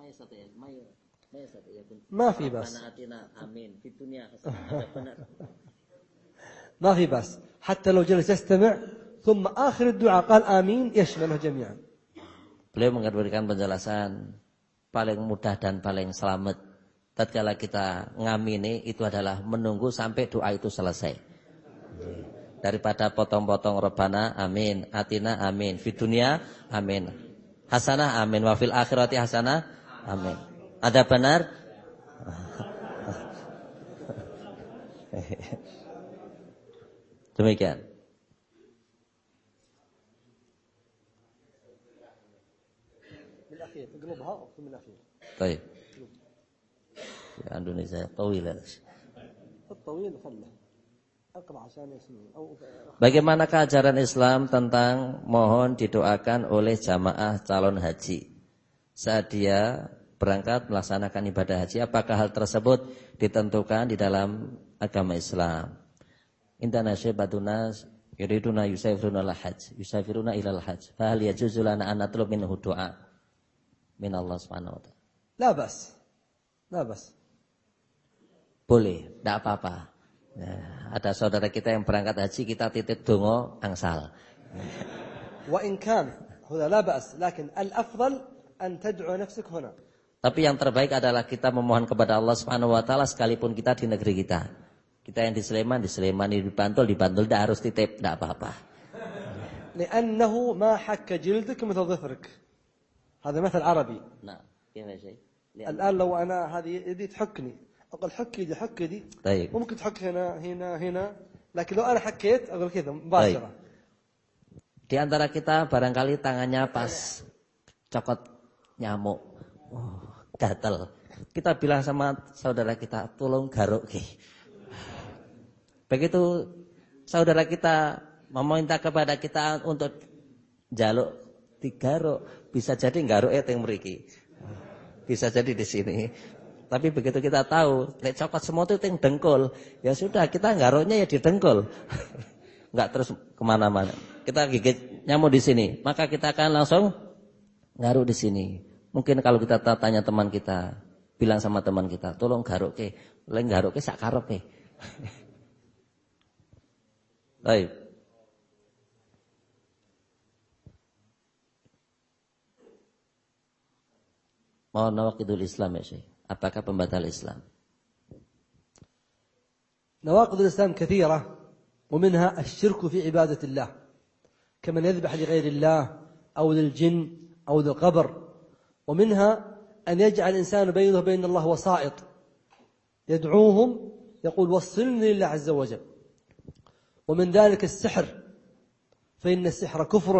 ما في بس. Rabbana atina amin fid dunya hasanah. ما في بس. حتى لو جلس يستمع ثم آخر الدعاء قال آمين يشمله جميعا. Beliau memberikan penjelasan paling mudah dan paling selamat tatkala kita ngamini itu adalah menunggu sampai doa itu selesai. Daripada potong-potong Rabbana amin, atina amin, fid dunya amin, hasanah amin, wa fil akhirati hasanah amin. Ada benar? Demikian. طيب في Indonesia طويل. Bagaimanakah ajaran Islam tentang mohon didoakan oleh jamaah calon haji saat dia berangkat melaksanakan ibadah haji? Apakah hal tersebut ditentukan di dalam agama Islam? Indana syaibadunas yuriduna yusafiruna ilal hajj fa hal yajuzu lana an natlub minhu du'a min Allah Subhanahu wa ta'ala? لا بأس. لا بأس. Boleh, tidak apa-apa. Nah, ada saudara kita yang berangkat haji, kita titip dongo angsal. وإن كان هذا لا بأس لكن الأفضل أن تدعو نفسك هنا. Tapi yang terbaik adalah kita memohon kepada Allah Subhanahu wa taala sekalipun kita di negeri kita. Kita yang di Sleman, di Bantul, tidak harus titip, tidak apa-apa. لأنه ما حك جلدك مثل ظفرك. هذا مثل عربي. Nah, gimana sih? الآن لو أنا هذه يدي تحكني أقول حك يدي طيب. ممكن تحك هنا لكن لو أنا حكيت أقول كذا مباشرة. Di antara kita barangkali tangannya pas cokot nyamuk, gatal. Kita bilang sama saudara kita, tolong garuk ki. Begitu saudara kita meminta kepada kita untuk jaluk digaruk, bisa jadi garuk yang mriki. Bisa jadi di sini. Tapi begitu kita tahu, nek cokot semua itu yang dengkul, ya sudah kita garuknya ya di dengkul. Enggak terus kemana-mana. Kita gigit nyamuk di sini, maka kita akan langsung garuk di sini. Mungkin kalau kita tanya teman kita, bilang sama teman kita, tolong garuk ke, leng garuk ke sak karep ke. Baik. Mohon nawaqidul Islam ya Syekh. Apakah pembatal Islam? نواقض الإسلام كثيرة ومنها الشرك في عبادة الله كمن يذبح لغير الله أو للجن أو للقبر ومنها أن يجعل الإنسان بينه وبين الله وسائط يدعوهم يقول وصلني لله عز وجل ومن ذلك السحر فإن السحر كفر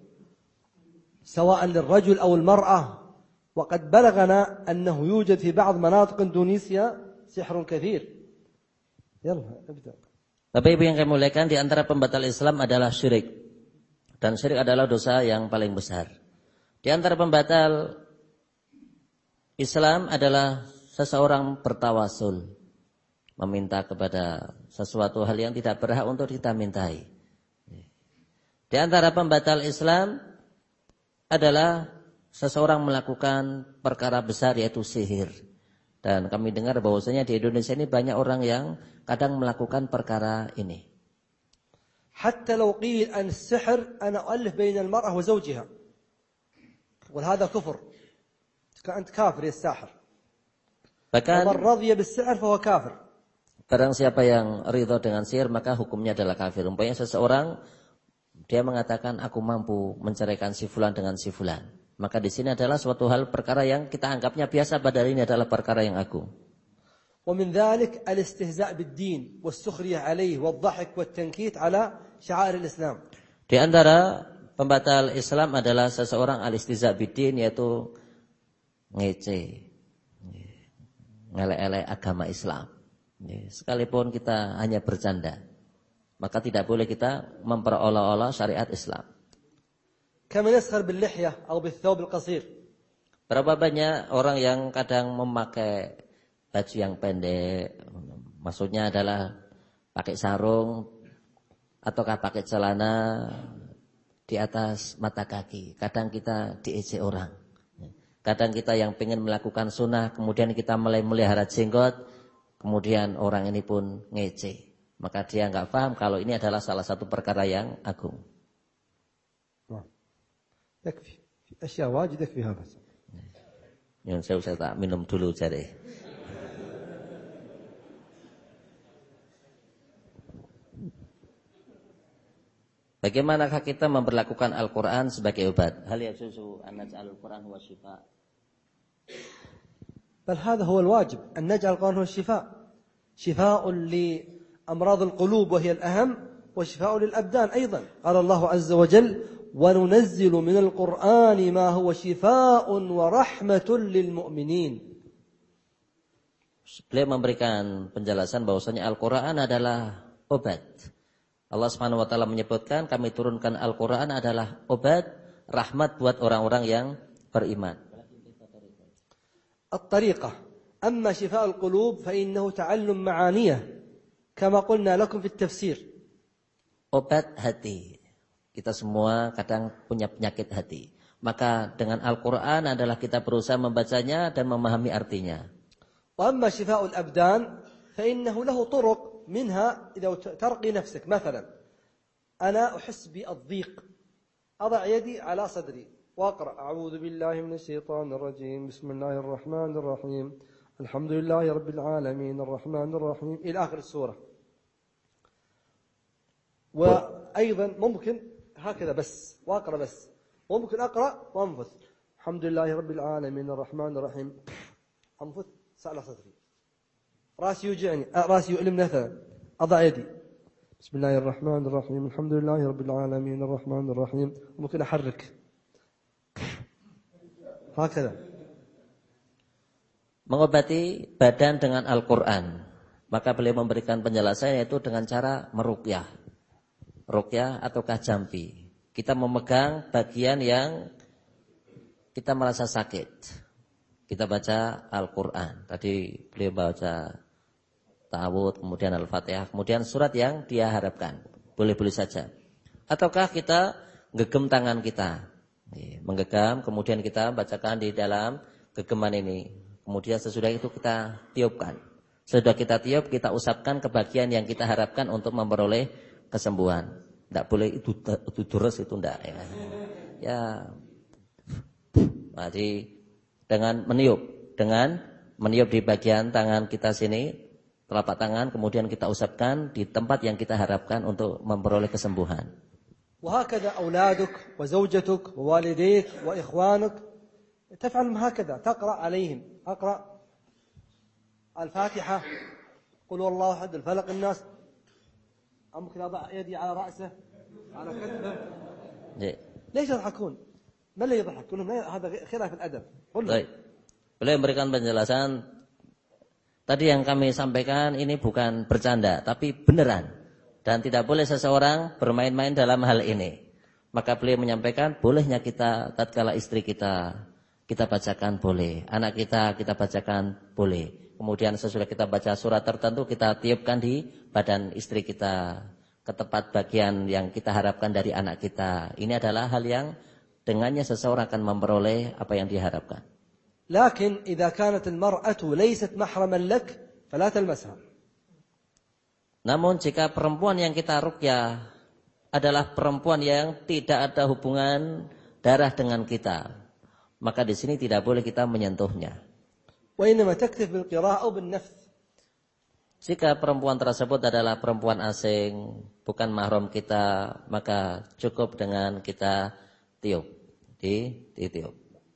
سواء للرجل أو المرأة وقد بلغنا أنه يوجد في بعض مناطق إندونيسيا سحر كثير. يلا ابدأ. Tapi ibu yang kami muliakan, di antara pembatal Islam adalah syirik. Dan syirik adalah dosa yang paling besar. Di antara pembatal Islam adalah seseorang bertawasul, meminta kepada sesuatu hal yang tidak berhak untuk kita mintai. Di antara pembatal Islam adalah seseorang melakukan perkara besar yaitu sihir. Dan kami dengar bahwasanya di Indonesia ini banyak orang yang kadang melakukan perkara ini. حتى لو قيل أن السحر أنا أؤلف بين المرأة وزوجها وهذا كفر أنت كافر يا الساحر Bahkan ومن رضي بالسحر فهو كافر. Barang siapa yang ridho dengan sihir maka hukumnya adalah kafir. Umpamanya seseorang dia mengatakan aku mampu menceraikan si fulan dengan si fulan. Maka di sini adalah suatu hal perkara yang kita anggapnya biasa, padahal ini adalah perkara yang agung. ومن ذلك الاستهزاء بالدين والسخرية عليه والضحك والتنكيت على شعائر الإسلام. Di antara pembatal Islam adalah seseorang al-istihza' bid-din, yaitu ngece, ngelek-elek agama Islam. Sekalipun kita hanya bercanda, maka tidak boleh kita memperolok-olok syariat Islam. كما يسخر باللحية أو بالثوب القصير. Berapa banyak orang yang kadang memakai baju yang pendek, maksudnya adalah pakai sarung ataukah pakai celana di atas mata kaki. Kadang kita diejek orang. Kadang kita yang pengen melakukan sunnah, kemudian kita melihara jenggot, kemudian orang ini pun ngece. Maka dia enggak paham kalau ini adalah salah satu perkara yang agung. يكفي أشياء واجد يكفي هذا. Yang saya tak minum dulu jare. Bagaimanakah kita memperlakukan Al-Quran sebagai obat? Hal yasusu an naj'alul Quran huwa shifa. بل هذا هو الواجب أن نجعل القرآن هو الشفاء. شفاء لأمراض القلوب وهي الأهم، وشفاء للأبدان أيضا. قال الله عز وجل: وننزل من القرآن ما هو شفاء ورحمة للمؤمنين. Beliau memberikan penjelasan bahwasanya Al-Quran adalah obat. Allah Subhanahu wa taala menyebutkan kami turunkan Al-Quran adalah obat, rahmat buat orang-orang yang beriman. الطريقة أما شفاء القلوب فإنه تعلم معانيه كما قلنا لكم في التفسير. Obat hati. Kita semua kadang punya penyakit hati. Maka dengan Al-Quran adalah kita berusaha membacanya dan memahami artinya. وأما شفاء الأبدان فإنه له طرق، منها إذا ترقي نفسك. مثلا أنا أحس بالضيق، أضع يدي على صدري وأقرأ: أعوذ بالله من الشيطان الرجيم، بسم الله الرحمن الرحيم، الحمد لله رب العالمين الرحمن الرحيم، إلى آخر السورة. وأيضا ممكن هكذا بس وأقرأ بس، ممكن أقرأ وأنفث: الحمد لله رب العالمين الرحمن الرحيم، أنفث على صدري. رأسي يوجعني، رأسي يؤلم مثلا، أضع يدي: بسم الله الرحمن الرحيم، الحمد لله رب العالمين الرحمن الرحيم. ممكن أحرك هكذا. Mengobati badan dengan Al-Quran. Maka beliau memberikan penjelasan yaitu dengan cara meruqyah. Ruqyah ataukah jampi. Kita memegang bagian yang kita merasa sakit. Kita baca Al-Quran. Tadi beliau baca Ta'awud, kemudian Al-Fatihah, kemudian surat yang dia harapkan. Boleh-boleh saja. Ataukah kita genggam tangan kita. Menggegam, kemudian kita bacakan di dalam gegaman ini. Kemudian sesudah itu kita tiupkan. Sesudah kita tiup, kita usapkan ke bagian yang kita harapkan untuk memperoleh kesembuhan. Tidak boleh itu terus, itu tidak. Ya. Jadi dengan meniup di bagian tangan kita sini, telapak tangan, kemudian kita usapkan di tempat yang kita harapkan untuk memperoleh kesembuhan. وهكذا أولادك وزوجتك ووالديك وإخوانك تفعل هكذا، تقرأ عليهم. أقرأ الفاتحة، قل والله أحد، الفلق، الناس. ممكن أضع يدي على رأسه، على كتفه. ليش يضحكون؟ ما اللي يضحك؟ هذا خلاف الأدب. Beliau memberikan penjelasan. Tadi yang kami sampaikan ini bukan bercanda, tapi beneran. Dan tidak boleh seseorang bermain-main dalam hal ini. Maka beliau menyampaikan, bolehnya kita tatkala istri kita bacakan boleh. Anak kita bacakan boleh. Kemudian sesudah kita baca surat tertentu, kita tiupkan di badan istri kita, ke tempat bagian yang kita harapkan dari anak kita. Ini adalah hal yang dengannya seseorang akan memperoleh apa yang diharapkan. لكن إذا كانت المرأة ليست محرما لك فلا تلمسها. Namun jika perempuan yang kita ruqyah adalah perempuan yang tidak ada hubungan darah dengan kita, maka di sini tidak boleh kita menyentuhnya. وإنما تكتف بالقراءة أو بالنفث. Jika perempuan tersebut adalah perempuan asing, bukan mahram kita, maka cukup dengan kita tiup, ditiup.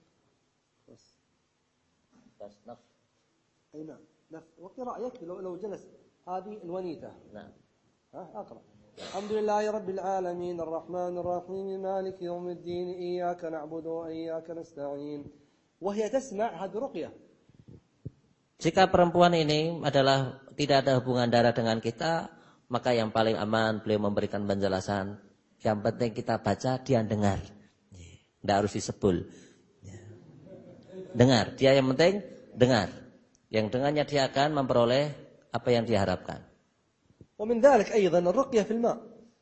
نعم وقراءة يكفي لو جلس هذه الونيتة. نعم. أقرأ. الحمد لله رب العالمين الرحمن الرحيم مالك يوم الدين إياك نعبد وإياك نستعين وهي تسمع هذه رقية. Jika perempuan ini adalah tidak ada hubungan darah dengan kita, maka yang paling aman beliau memberikan penjelasan. Yang penting kita baca, dia dengar. Tidak harus disebul. Dengar, dia yang penting dengar. Yang dengannya dia akan memperoleh apa yang diharapkan. ومن ذلك أيضا الرقية في الماء.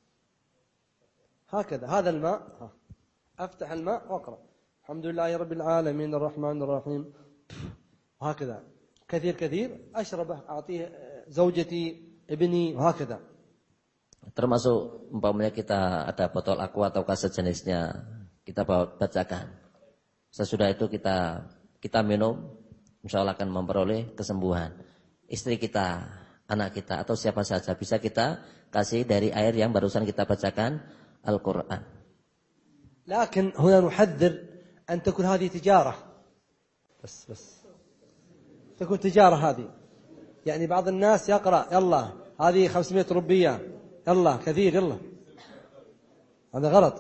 هكذا هذا الماء أفتح الماء وأقرأ الحمد لله رب العالمين الرحمن الرحيم وهكذا كثير أشربه أعطيه زوجتي ابني وهكذا. Termasuk umpamanya kita ada botol aqua atau sejenisnya, kita bacakan. Sesudah itu kita minum, insya Allah akan memperoleh kesembuhan. Istri kita, anak kita atau siapa saja bisa kita kasih dari air yang barusan kita bacakan Al-Quran. لكن هنا نحذر أن تكون هذه تجارة بس تكون تجارة هذه. يعني بعض الناس يقرأ يلا هذه 500 روبية يلا كثير يلا. هذا غلط.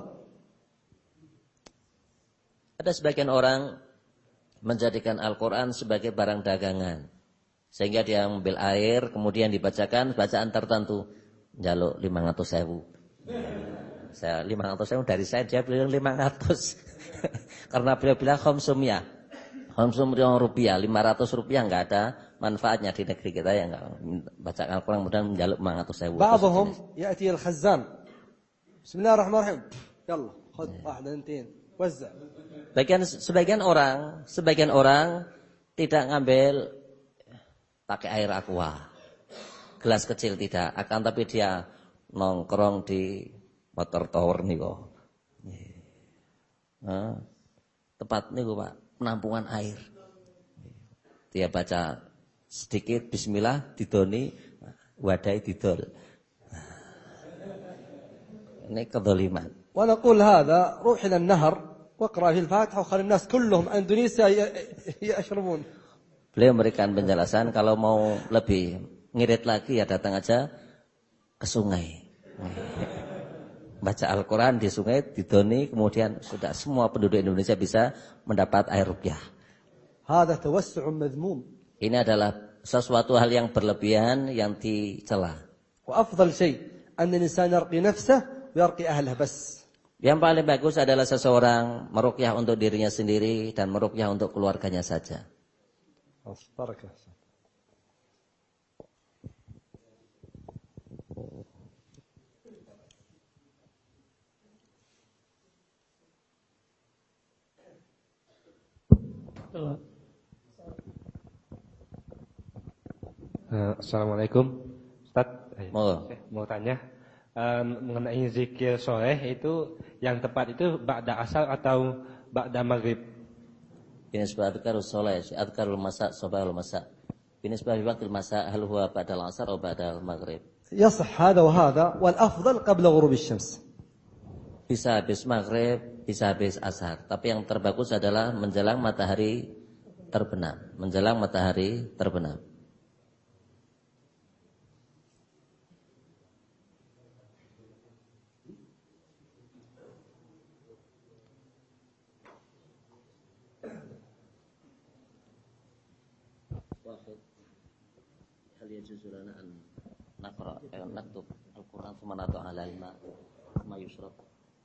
Ada sebagian orang menjadikan Al-Quran sebagai barang dagangan. Sehingga dia ambil air, kemudian dibacakan bacaan tertentu. Jaluk 500.000. Saya 500.000 dari saya, dia bilang 500. Karena beliau bilang khomsumiyah. Khomsumiyah rupiah, 500 rupiah enggak ada manfaatnya di negeri kita yang enggak baca Al-Quran kemudian menjaluk 500.000. Ba'dhum ya'ti al-khazzan. Bismillahirrahmanirrahim. Yalla, khud wahda entain. Wazza. Sebagian orang tidak ngambil pakai air aqua. Gelas kecil tidak, akan tapi dia nongkrong di motor tower niku. Tempat niku Pak, penampungan air. Dia baca sedikit bismillah didoni wadai didol. Ini kedzaliman. ونقول هذا روح إلى النهر واقرأ في الفاتحة وخلي الناس كلهم إندونيسيا يشربون. Beliau memberikan penjelasan kalau mau lebih ngirit lagi ya datang aja ke sungai. Baca Al-Quran di sungai, didoni, kemudian sudah semua penduduk Indonesia bisa mendapat air rupiah. هذا توسع مذموم. Ini adalah sesuatu hal yang berlebihan yang dicela. وأفضل شيء أن الإنسان يرقي نفسه ويرقي أهله بس. Yang paling bagus adalah seseorang meruqyah untuk dirinya sendiri dan meruqyah untuk keluarganya saja. Barakah. Assalamualaikum Ustaz, Mau tanya mengenai zikir sore itu yang tepat itu ba'da asar atau ba'da maghrib? Binisbah adkarus sholeh, adkarul masa, sobahul masa. Binisbah waktil masa, hal huwa ba'dal asar atau ba'dal maghrib? يصح هذا وهذا والأفضل قبل غروب الشمس. Bisa habis maghrib, bisa habis asar. Tapi yang terbagus adalah menjelang matahari terbenam. Menjelang matahari terbenam. Naktub Al-Quran thumma nadu 'ala al-ma' ma yushrab.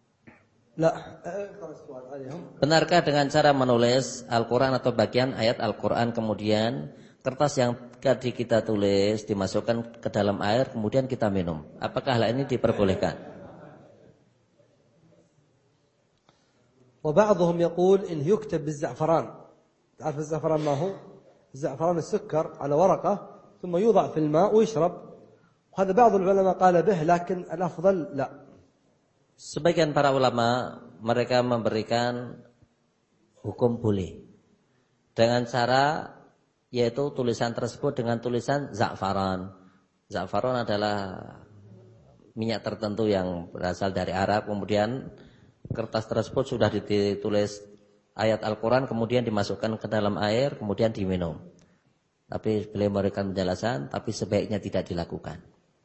Benarkah dengan cara menulis Al-Quran atau bagian ayat Al-Quran kemudian kertas yang tadi kita tulis dimasukkan ke dalam air kemudian kita minum? Apakah hal ini diperbolehkan? وبعضهم يقول إن يكتب بالزعفران تعرف الزعفران ما هو؟ الزعفران السكر على ورقة ثم يوضع في الماء ويشرب. وهذا بعض العلماء قال به لكن الأفضل لا. Sebagian para ulama mereka memberikan hukum boleh dengan cara yaitu tulisan tersebut dengan tulisan za'faran. Za'faran adalah minyak tertentu yang berasal dari Arab. Kemudian kertas tersebut sudah ditulis ayat Al-Quran, kemudian dimasukkan ke dalam air, kemudian diminum. Tapi beliau memberikan penjelasan, tapi sebaiknya tidak dilakukan.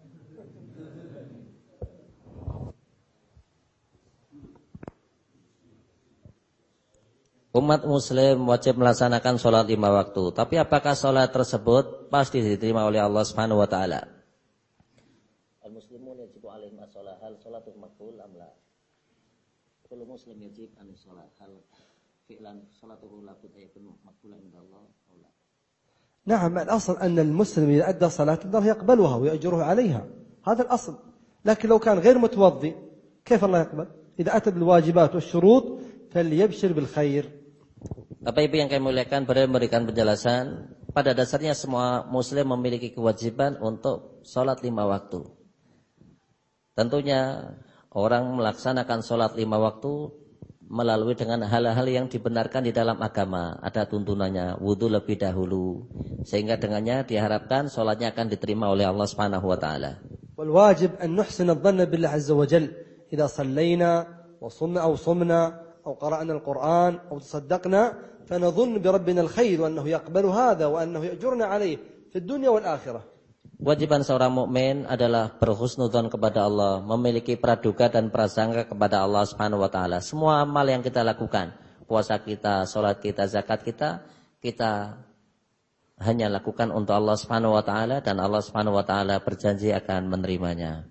Umat muslim wajib melaksanakan sholat 5 waktu. Tapi apakah sholat tersebut pasti diterima oleh Allah Subhanahu wa taala? Al-muslimun yajibu alaihim as-shalah, hal sholatul maqbul am la? Kullu muslim yajib an shalah, hal fi'lan sholatuhu la budda yakun maqbulan inda Allah aw la? نعم، الأصل أن المسلم إذا أدى صلاة الله يقبلها ويأجره عليها، هذا الأصل. لكن لو كان غير متوضي كيف الله يقبل؟ إذا أتى بالواجبات والشروط فليبشر بالخير. Bapak Ibu yang kami muliakan, beliau memberikan penjelasan, pada dasarnya semua muslim memiliki kewajiban untuk sholat 5 waktu. Tentunya orang melaksanakan sholat 5 waktu melalui dengan hal-hal yang dibenarkan di dalam agama. Ada tuntunannya, wudu lebih dahulu, sehingga dengannya diharapkan sholatnya akan diterima oleh Allah Subhanahu wa taala. Wal wajib an nuhsin adh-dhanna billah azza wa jalla idza sallayna wa sumna أو قرأنا القرآن أو تصدقنا فنظن بربنا الخير وأنه يقبل هذا وأنه يأجرنا عليه في الدنيا والآخرة. Kewajiban seorang mukmin adalah berhusnudzon kepada Allah, memiliki praduga dan prasangka kepada Allah Subhanahu wa taala. Semua amal yang kita lakukan, puasa kita, salat kita, zakat kita, kita hanya lakukan untuk Allah Subhanahu wa taala dan Allah Subhanahu wa taala berjanji akan menerimanya.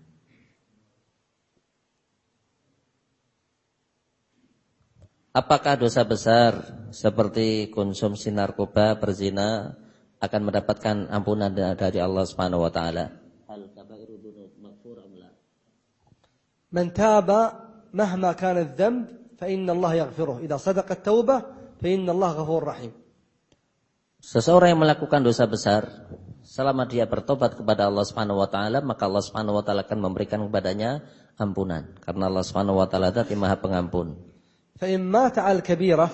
Apakah dosa besar seperti konsumsi narkoba, berzina akan mendapatkan ampunan dari Allah Subhanahu wa taala? Al-kabairu dzunub maghfurah la. Man taba mahma kana adh-dhanb fa inna Allah yaghfiruh. Idza sadaqa at-taubah fa inna Allah ghafurur rahim. Seseorang yang melakukan dosa besar, selama dia bertobat kepada Allah Subhanahu wa taala, maka Allah Subhanahu wa taala akan memberikan kepadanya ampunan, karena Allah Subhanahu wa taala adalah Maha Pengampun. فإن مات على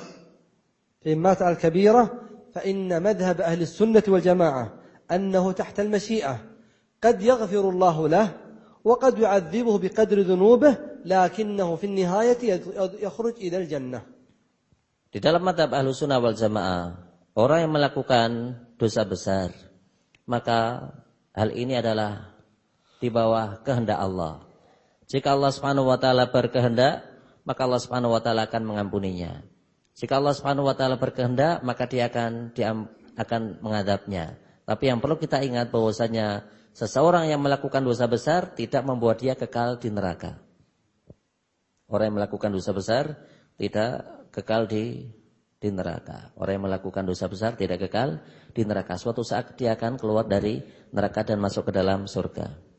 الكبيرة فإن مذهب أهل السنة والجماعة أنه تحت المشيئة قد يغفر الله له وقد يعذبه بقدر ذنوبه لكنه في النهاية يخرج إلى الجنة. Di dalam mazhab Ahlus Sunnah wal Jamaah, orang yang melakukan dosa besar, maka hal ini adalah di bawah kehendak Allah. Jika Allah Subhanahu wa taala berkehendak, maka Allah Subhanahu wa taala akan mengampuninya. Jika Allah Subhanahu wa taala berkehendak, maka dia akan mengadabnya. Tapi yang perlu kita ingat bahwasanya seseorang yang melakukan dosa besar tidak membuat dia kekal di neraka. Orang yang melakukan dosa besar tidak kekal di neraka. Orang yang melakukan dosa besar tidak kekal di neraka. Suatu saat dia akan keluar dari neraka dan masuk ke dalam surga.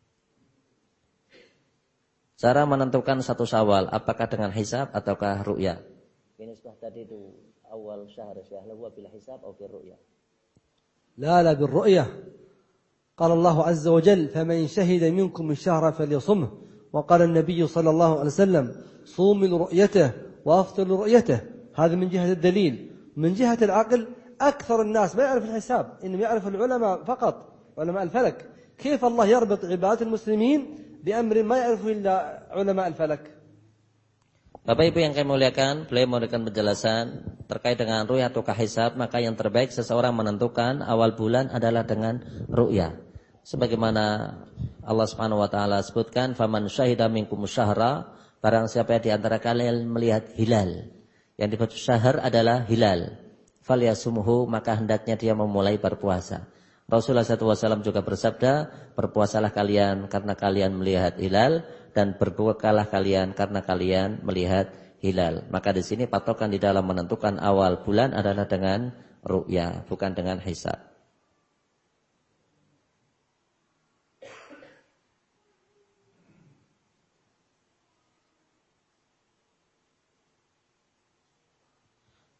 Cara menentukan satu Syawal, apakah dengan hisab ataukah ru'yah? Ini sudah tadi itu awal syahr syahla huwa bil hisab atau bil ru'yah? لا بالرؤية. قال الله عز وجل فمن شهد منكم الشهر فليصمه وقال النبي صلى الله عليه وسلم صوم لرؤيته وافطر لرؤيته. هذا من جهة الدليل. من جهة العقل أكثر الناس ما يعرف الحساب، إنما يعرف العلماء فقط، علماء الفلك. كيف الله يربط عبادة المسلمين بأمر ما يعرفه إلا علماء الفلك. Bapak Ibu yang kami muliakan, beliau memberikan penjelasan terkait dengan ru'yah atau hisab, maka yang terbaik seseorang menentukan awal bulan adalah dengan ru'yah. Sebagaimana Allah Subhanahu wa taala sebutkan, "Faman syahida minkum syahra", barang siapa di antara kalian melihat hilal. Yang dimaksud syahr adalah hilal. Falyasumhu, maka hendaknya dia memulai berpuasa. Rasulullah SAW juga bersabda, berpuasalah kalian karena kalian melihat hilal dan berbukalah kalian karena kalian melihat hilal. Maka di sini patokan di dalam menentukan awal bulan adalah dengan ru'yah, bukan dengan hisab.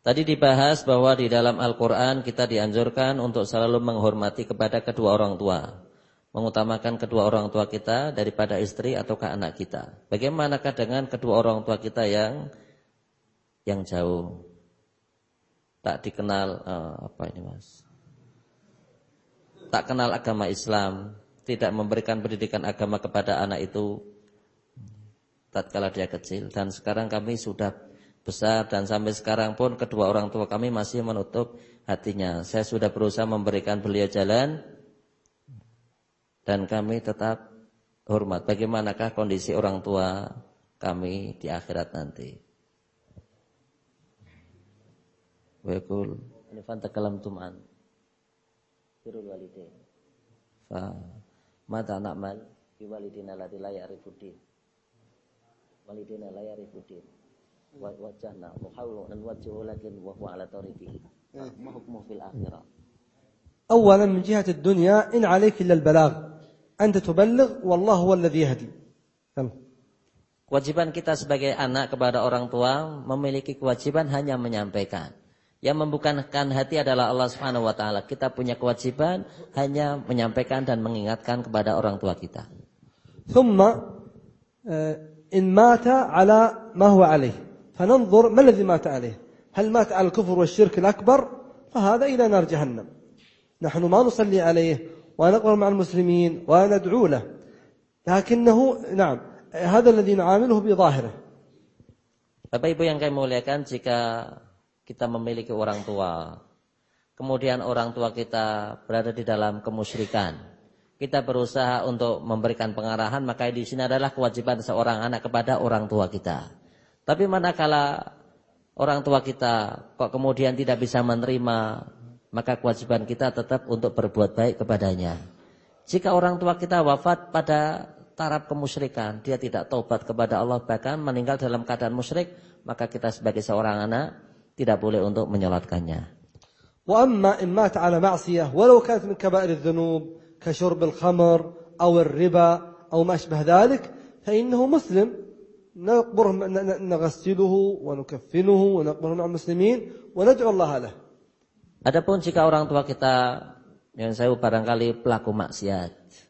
Tadi dibahas bahwa di dalam Al-Quran kita dianjurkan untuk selalu menghormati kepada kedua orang tua. Mengutamakan kedua orang tua kita daripada istri ataukah anak kita. Bagaimanakah dengan kedua orang tua kita yang jauh? Tak dikenal, tak kenal agama Islam, tidak memberikan pendidikan agama kepada anak itu tatkala dia kecil. Dan sekarang kami sudah besar dan sampai sekarang pun kedua orang tua kami masih menutup hatinya. Saya sudah berusaha memberikan beliau jalan dan kami tetap hormat. Bagaimanakah kondisi orang tua kami di akhirat nanti? Wa yaqul fa takalamtum an birrul walidain. Fa mata na'mal bi walidina allati la ya'rifuddin. Walidina la ya'rifuddin. Wa wajhna muhawwal an wajhu lakin wa huwa ala tariqi. Ma hukmu fil akhirah. أولا من جهة الدنيا إن عليك إلا البلاغ أنت تبلغ والله هو الذي يهدي. Kewajiban kita sebagai anak kepada orang tua memiliki kewajiban hanya menyampaikan. Yang membukakan hati adalah Allah Subhanahu wa taala. Kita punya kewajiban hanya menyampaikan dan mengingatkan kepada orang tua kita. ثم إن مات على ما هو عليه فننظر ما الذي مات عليه. هل مات على الكفر والشرك الأكبر فهذا إلى نار جهنم. نحن ما نصلي عليه ونقبر مع المسلمين وندعو له لكنه نعم هذا الذي نعامله بظاهره. Bapak Ibu yang kami muliakan, jika kita memiliki orang tua, kemudian orang tua kita berada di dalam kemusyrikan, kita berusaha untuk memberikan pengarahan, maka di sini adalah kewajiban seorang anak kepada orang tua kita. Tapi manakala orang tua kita kok kemudian tidak bisa menerima, maka kewajiban kita tetap untuk berbuat baik kepadanya. Jika orang tua kita wafat pada taraf kemusyrikan, dia tidak taubat kepada Allah, bahkan meninggal dalam keadaan musyrik, maka kita sebagai seorang anak tidak boleh untuk menyolatkannya. وأما إن مات على معصية ولو كانت من كبائر الذنوب كشرب الخمر أو الربا أو ما أشبه ذلك فإنه مسلم نقبره نغسله ونكفنه ونقبره مع المسلمين وندعو الله له. Adapun jika orang tua kita yang saya barangkali pelaku maksiat,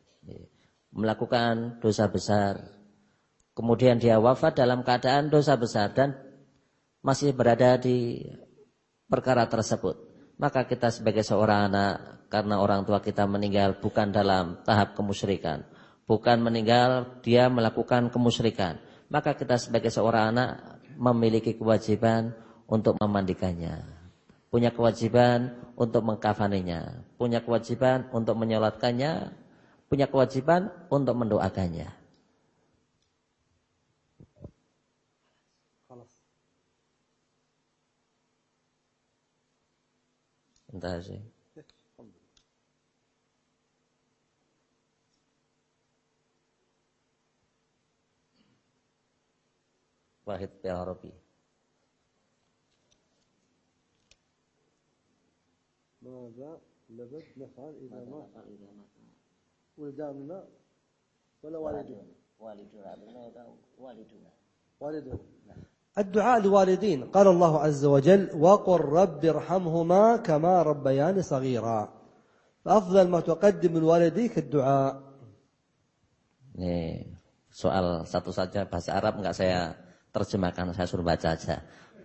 melakukan dosa besar, kemudian dia wafat dalam keadaan dosa besar dan masih berada di perkara tersebut, maka kita sebagai seorang anak, karena orang tua kita meninggal bukan dalam tahap kemusyrikan, bukan meninggal dia melakukan kemusyrikan, maka kita sebagai seorang anak memiliki kewajiban untuk memandikannya, punya kewajiban untuk mengkafaninya, punya kewajiban untuk menyolatkannya, punya kewajiban untuk mendoakannya. Entah sih. Wahid Arabi. ماذا لابد نفعل إذا مات ولداننا ولا والدنا؟ والدنا. الدعاء لوالدين قال الله عز وجل وقل رب ارحمهما كما ربياني صغيرا فأفضل ما تقدم من والديك الدعاء. Nih, soal satu saja bahasa Arab enggak saya terjemahkan, saya suruh baca aja.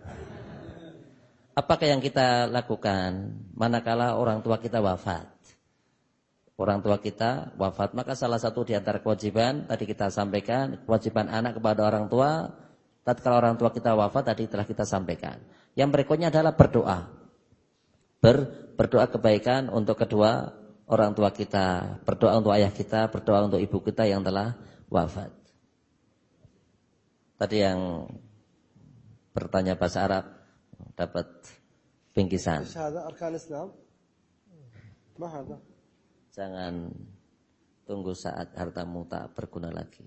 Apakah yang kita lakukan manakala orang tua kita wafat? Orang tua kita wafat, maka salah satu di antara kewajiban tadi kita sampaikan, kewajiban anak kepada orang tua. Tatkala orang tua kita wafat tadi telah kita sampaikan. Yang berikutnya adalah berdoa. Berdoa kebaikan untuk kedua orang tua kita, berdoa untuk ayah kita, berdoa untuk ibu kita yang telah wafat. Tadi yang bertanya bahasa Arab dapat bingkisan. Jangan tunggu saat hartamu tak berguna lagi.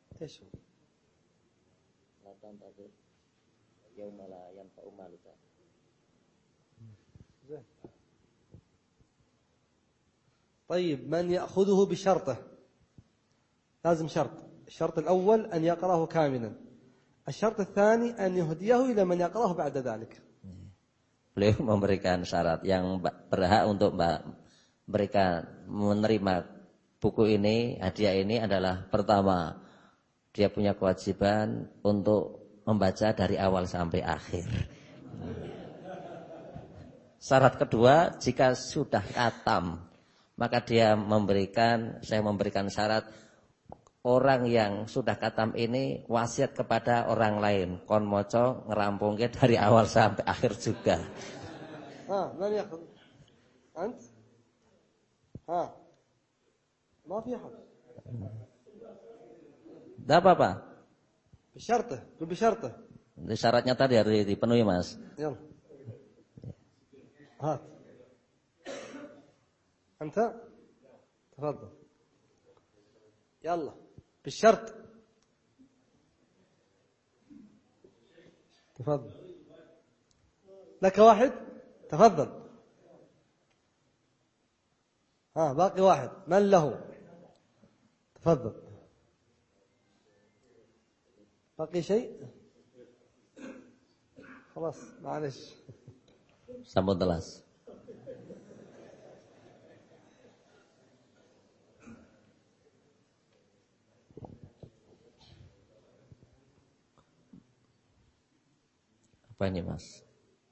طيب من يأخذه بشرطه لازم شرط. الشرط الأول أن يقرأه كاملا. الشرط الثاني أن يهديه إلى من يقرأه بعد ذلك. beliau memberikan syarat yang berhak untuk mereka menerima buku ini, hadiah ini adalah pertama, dia punya kewajiban untuk membaca dari awal sampai akhir. Syarat kedua, jika sudah khatam, maka saya memberikan syarat orang yang sudah khatam ini wasiat kepada orang lain, kon moco ngerampungke dari awal sampai akhir juga. من ياخذ انت ما في احد Tidak apa-apa. بشرطه Syaratnya tadi harus dipenuhi, Mas. يلا هات انت تفضل يلا بالشرط تفضل لك واحد تفضل باقي واحد من له تفضل باقي شيء خلاص معلش Sampun telas. Apa ini, Mas?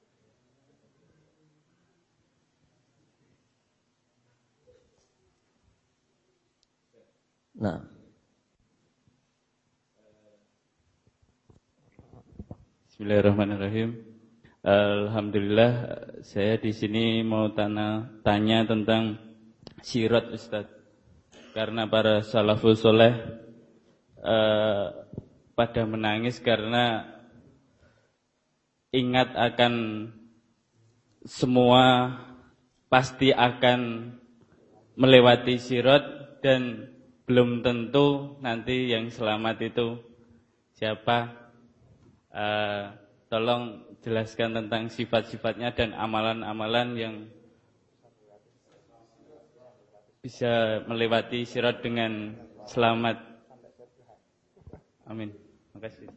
Nah, Bismillahirrahmanirrahim. Alhamdulillah, saya di sini mau tanya tentang sirat, Ustaz. Karena para salafus soleh pada menangis karena ingat akan semua pasti akan melewati sirat dan belum tentu nanti yang selamat itu siapa. Tolong jelaskan tentang sifat-sifatnya dan amalan-amalan yang bisa melewati sirat dengan selamat. Amin. Terima kasih.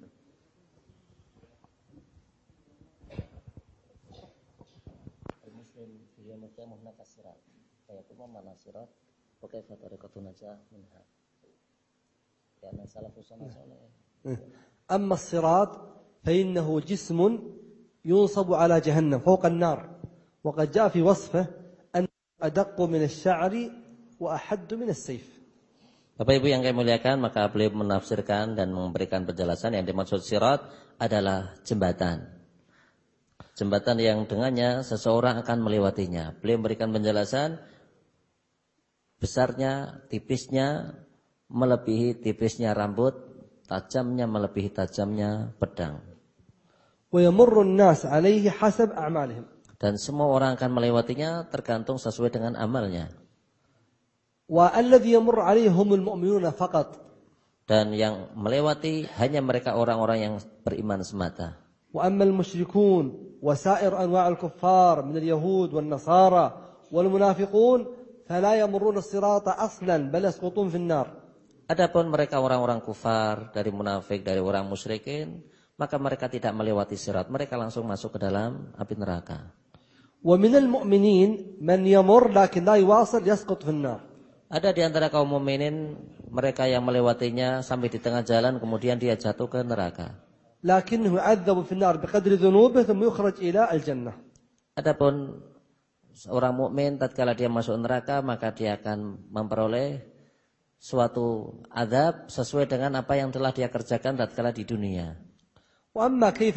أما الصراط فإنه جسم ينصب على جهنم فوق النار وقد جاء في وصفه أن أدق من الشعر وأحد من السيف. Bapak Ibu yang kami muliakan, maka beliau menafsirkan dan memberikan penjelasan yang dimaksud sirat adalah jembatan. Jembatan yang dengannya seseorang akan melewatinya. Beliau memberikan penjelasan besarnya, tipisnya melebihi tipisnya rambut, tajamnya melebihi tajamnya pedang. ويمر الناس عليه حسب أعمالهم. Dan semua orang akan melewatinya tergantung sesuai dengan amalnya. والذي يمر عليه هم المؤمنون فقط. Dan yang melewati hanya mereka orang-orang yang beriman semata. وأما المشركون وسائر أنواع الكفار من اليهود والنصارى والمنافقون فلا يمرون الصراط أصلا بل يسقطون في النار. Adapun mereka orang-orang kufar, dari munafik, dari orang musyrikin, maka mereka tidak melewati sirat, mereka langsung masuk ke dalam api neraka. ومن المؤمنين من يمر لكن لا يواصل يسقط في النار. Ada di antara kaum mukminin mereka yang melewatinya sampai di tengah jalan kemudian dia jatuh ke neraka. لكنه يعذب في النار بقدر ذنوبه ثم يخرج إلى الجنة. Adapun seorang mukmin tatkala dia masuk neraka maka dia akan memperoleh suatu azab sesuai dengan apa yang telah dia kerjakan tatkala di dunia. وأما كيف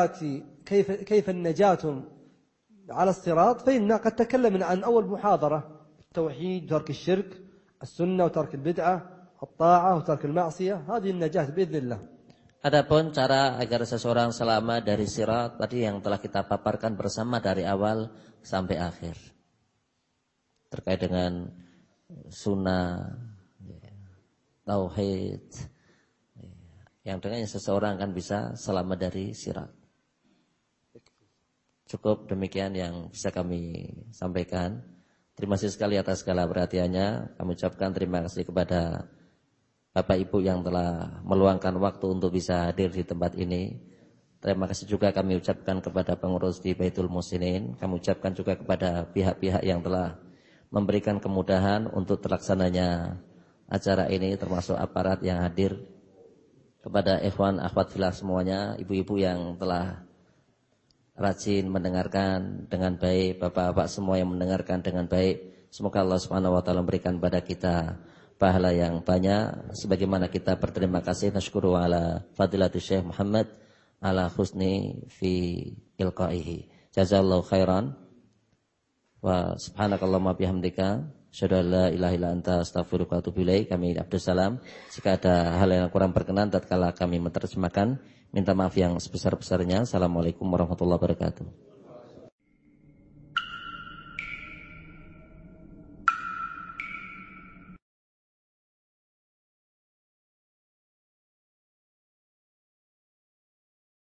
النجاة على الصراط فإننا قد تكلمنا عن أول محاضرة التوحيد وترك الشرك السنة وترك البدعة الطاعة وترك المعصية هذه النجاة بإذن الله. Adapun cara agar seseorang selamat dari sirat tadi yang telah kita paparkan bersama dari awal sampai akhir. Terkait dengan sunnah, tauhid, yang dengannya seseorang akan bisa selamat dari sirat. Cukup demikian yang bisa kami sampaikan. Terima kasih sekali atas segala perhatiannya. Kami ucapkan terima kasih kepada Bapak Ibu yang telah meluangkan waktu untuk bisa hadir di tempat ini. Terima kasih juga kami ucapkan kepada pengurus di Baitul Muslimin. Kami ucapkan juga kepada pihak-pihak yang telah memberikan kemudahan untuk terlaksananya acara ini, termasuk aparat yang hadir, kepada ikhwan akhwat fillah semuanya, ibu-ibu yang telah rajin mendengarkan dengan baik, bapak-bapak semua yang mendengarkan dengan baik. Semoga Allah Subhanahu wa taala memberikan pada kita pahala yang banyak sebagaimana kita berterima kasih nasyukuru ala fadilati Syekh Muhammad ala husni fi ilqaihi. Jazallahu khairan wa subhanakallahumma bihamdika asyhadu an la ilaha illa anta astaghfiruka wa atubu ilaik. Kami Abdul Salam. Jika ada hal yang kurang berkenan tatkala kami menerjemahkan, minta maaf yang sebesar-besarnya. Assalamualaikum warahmatullahi wabarakatuh.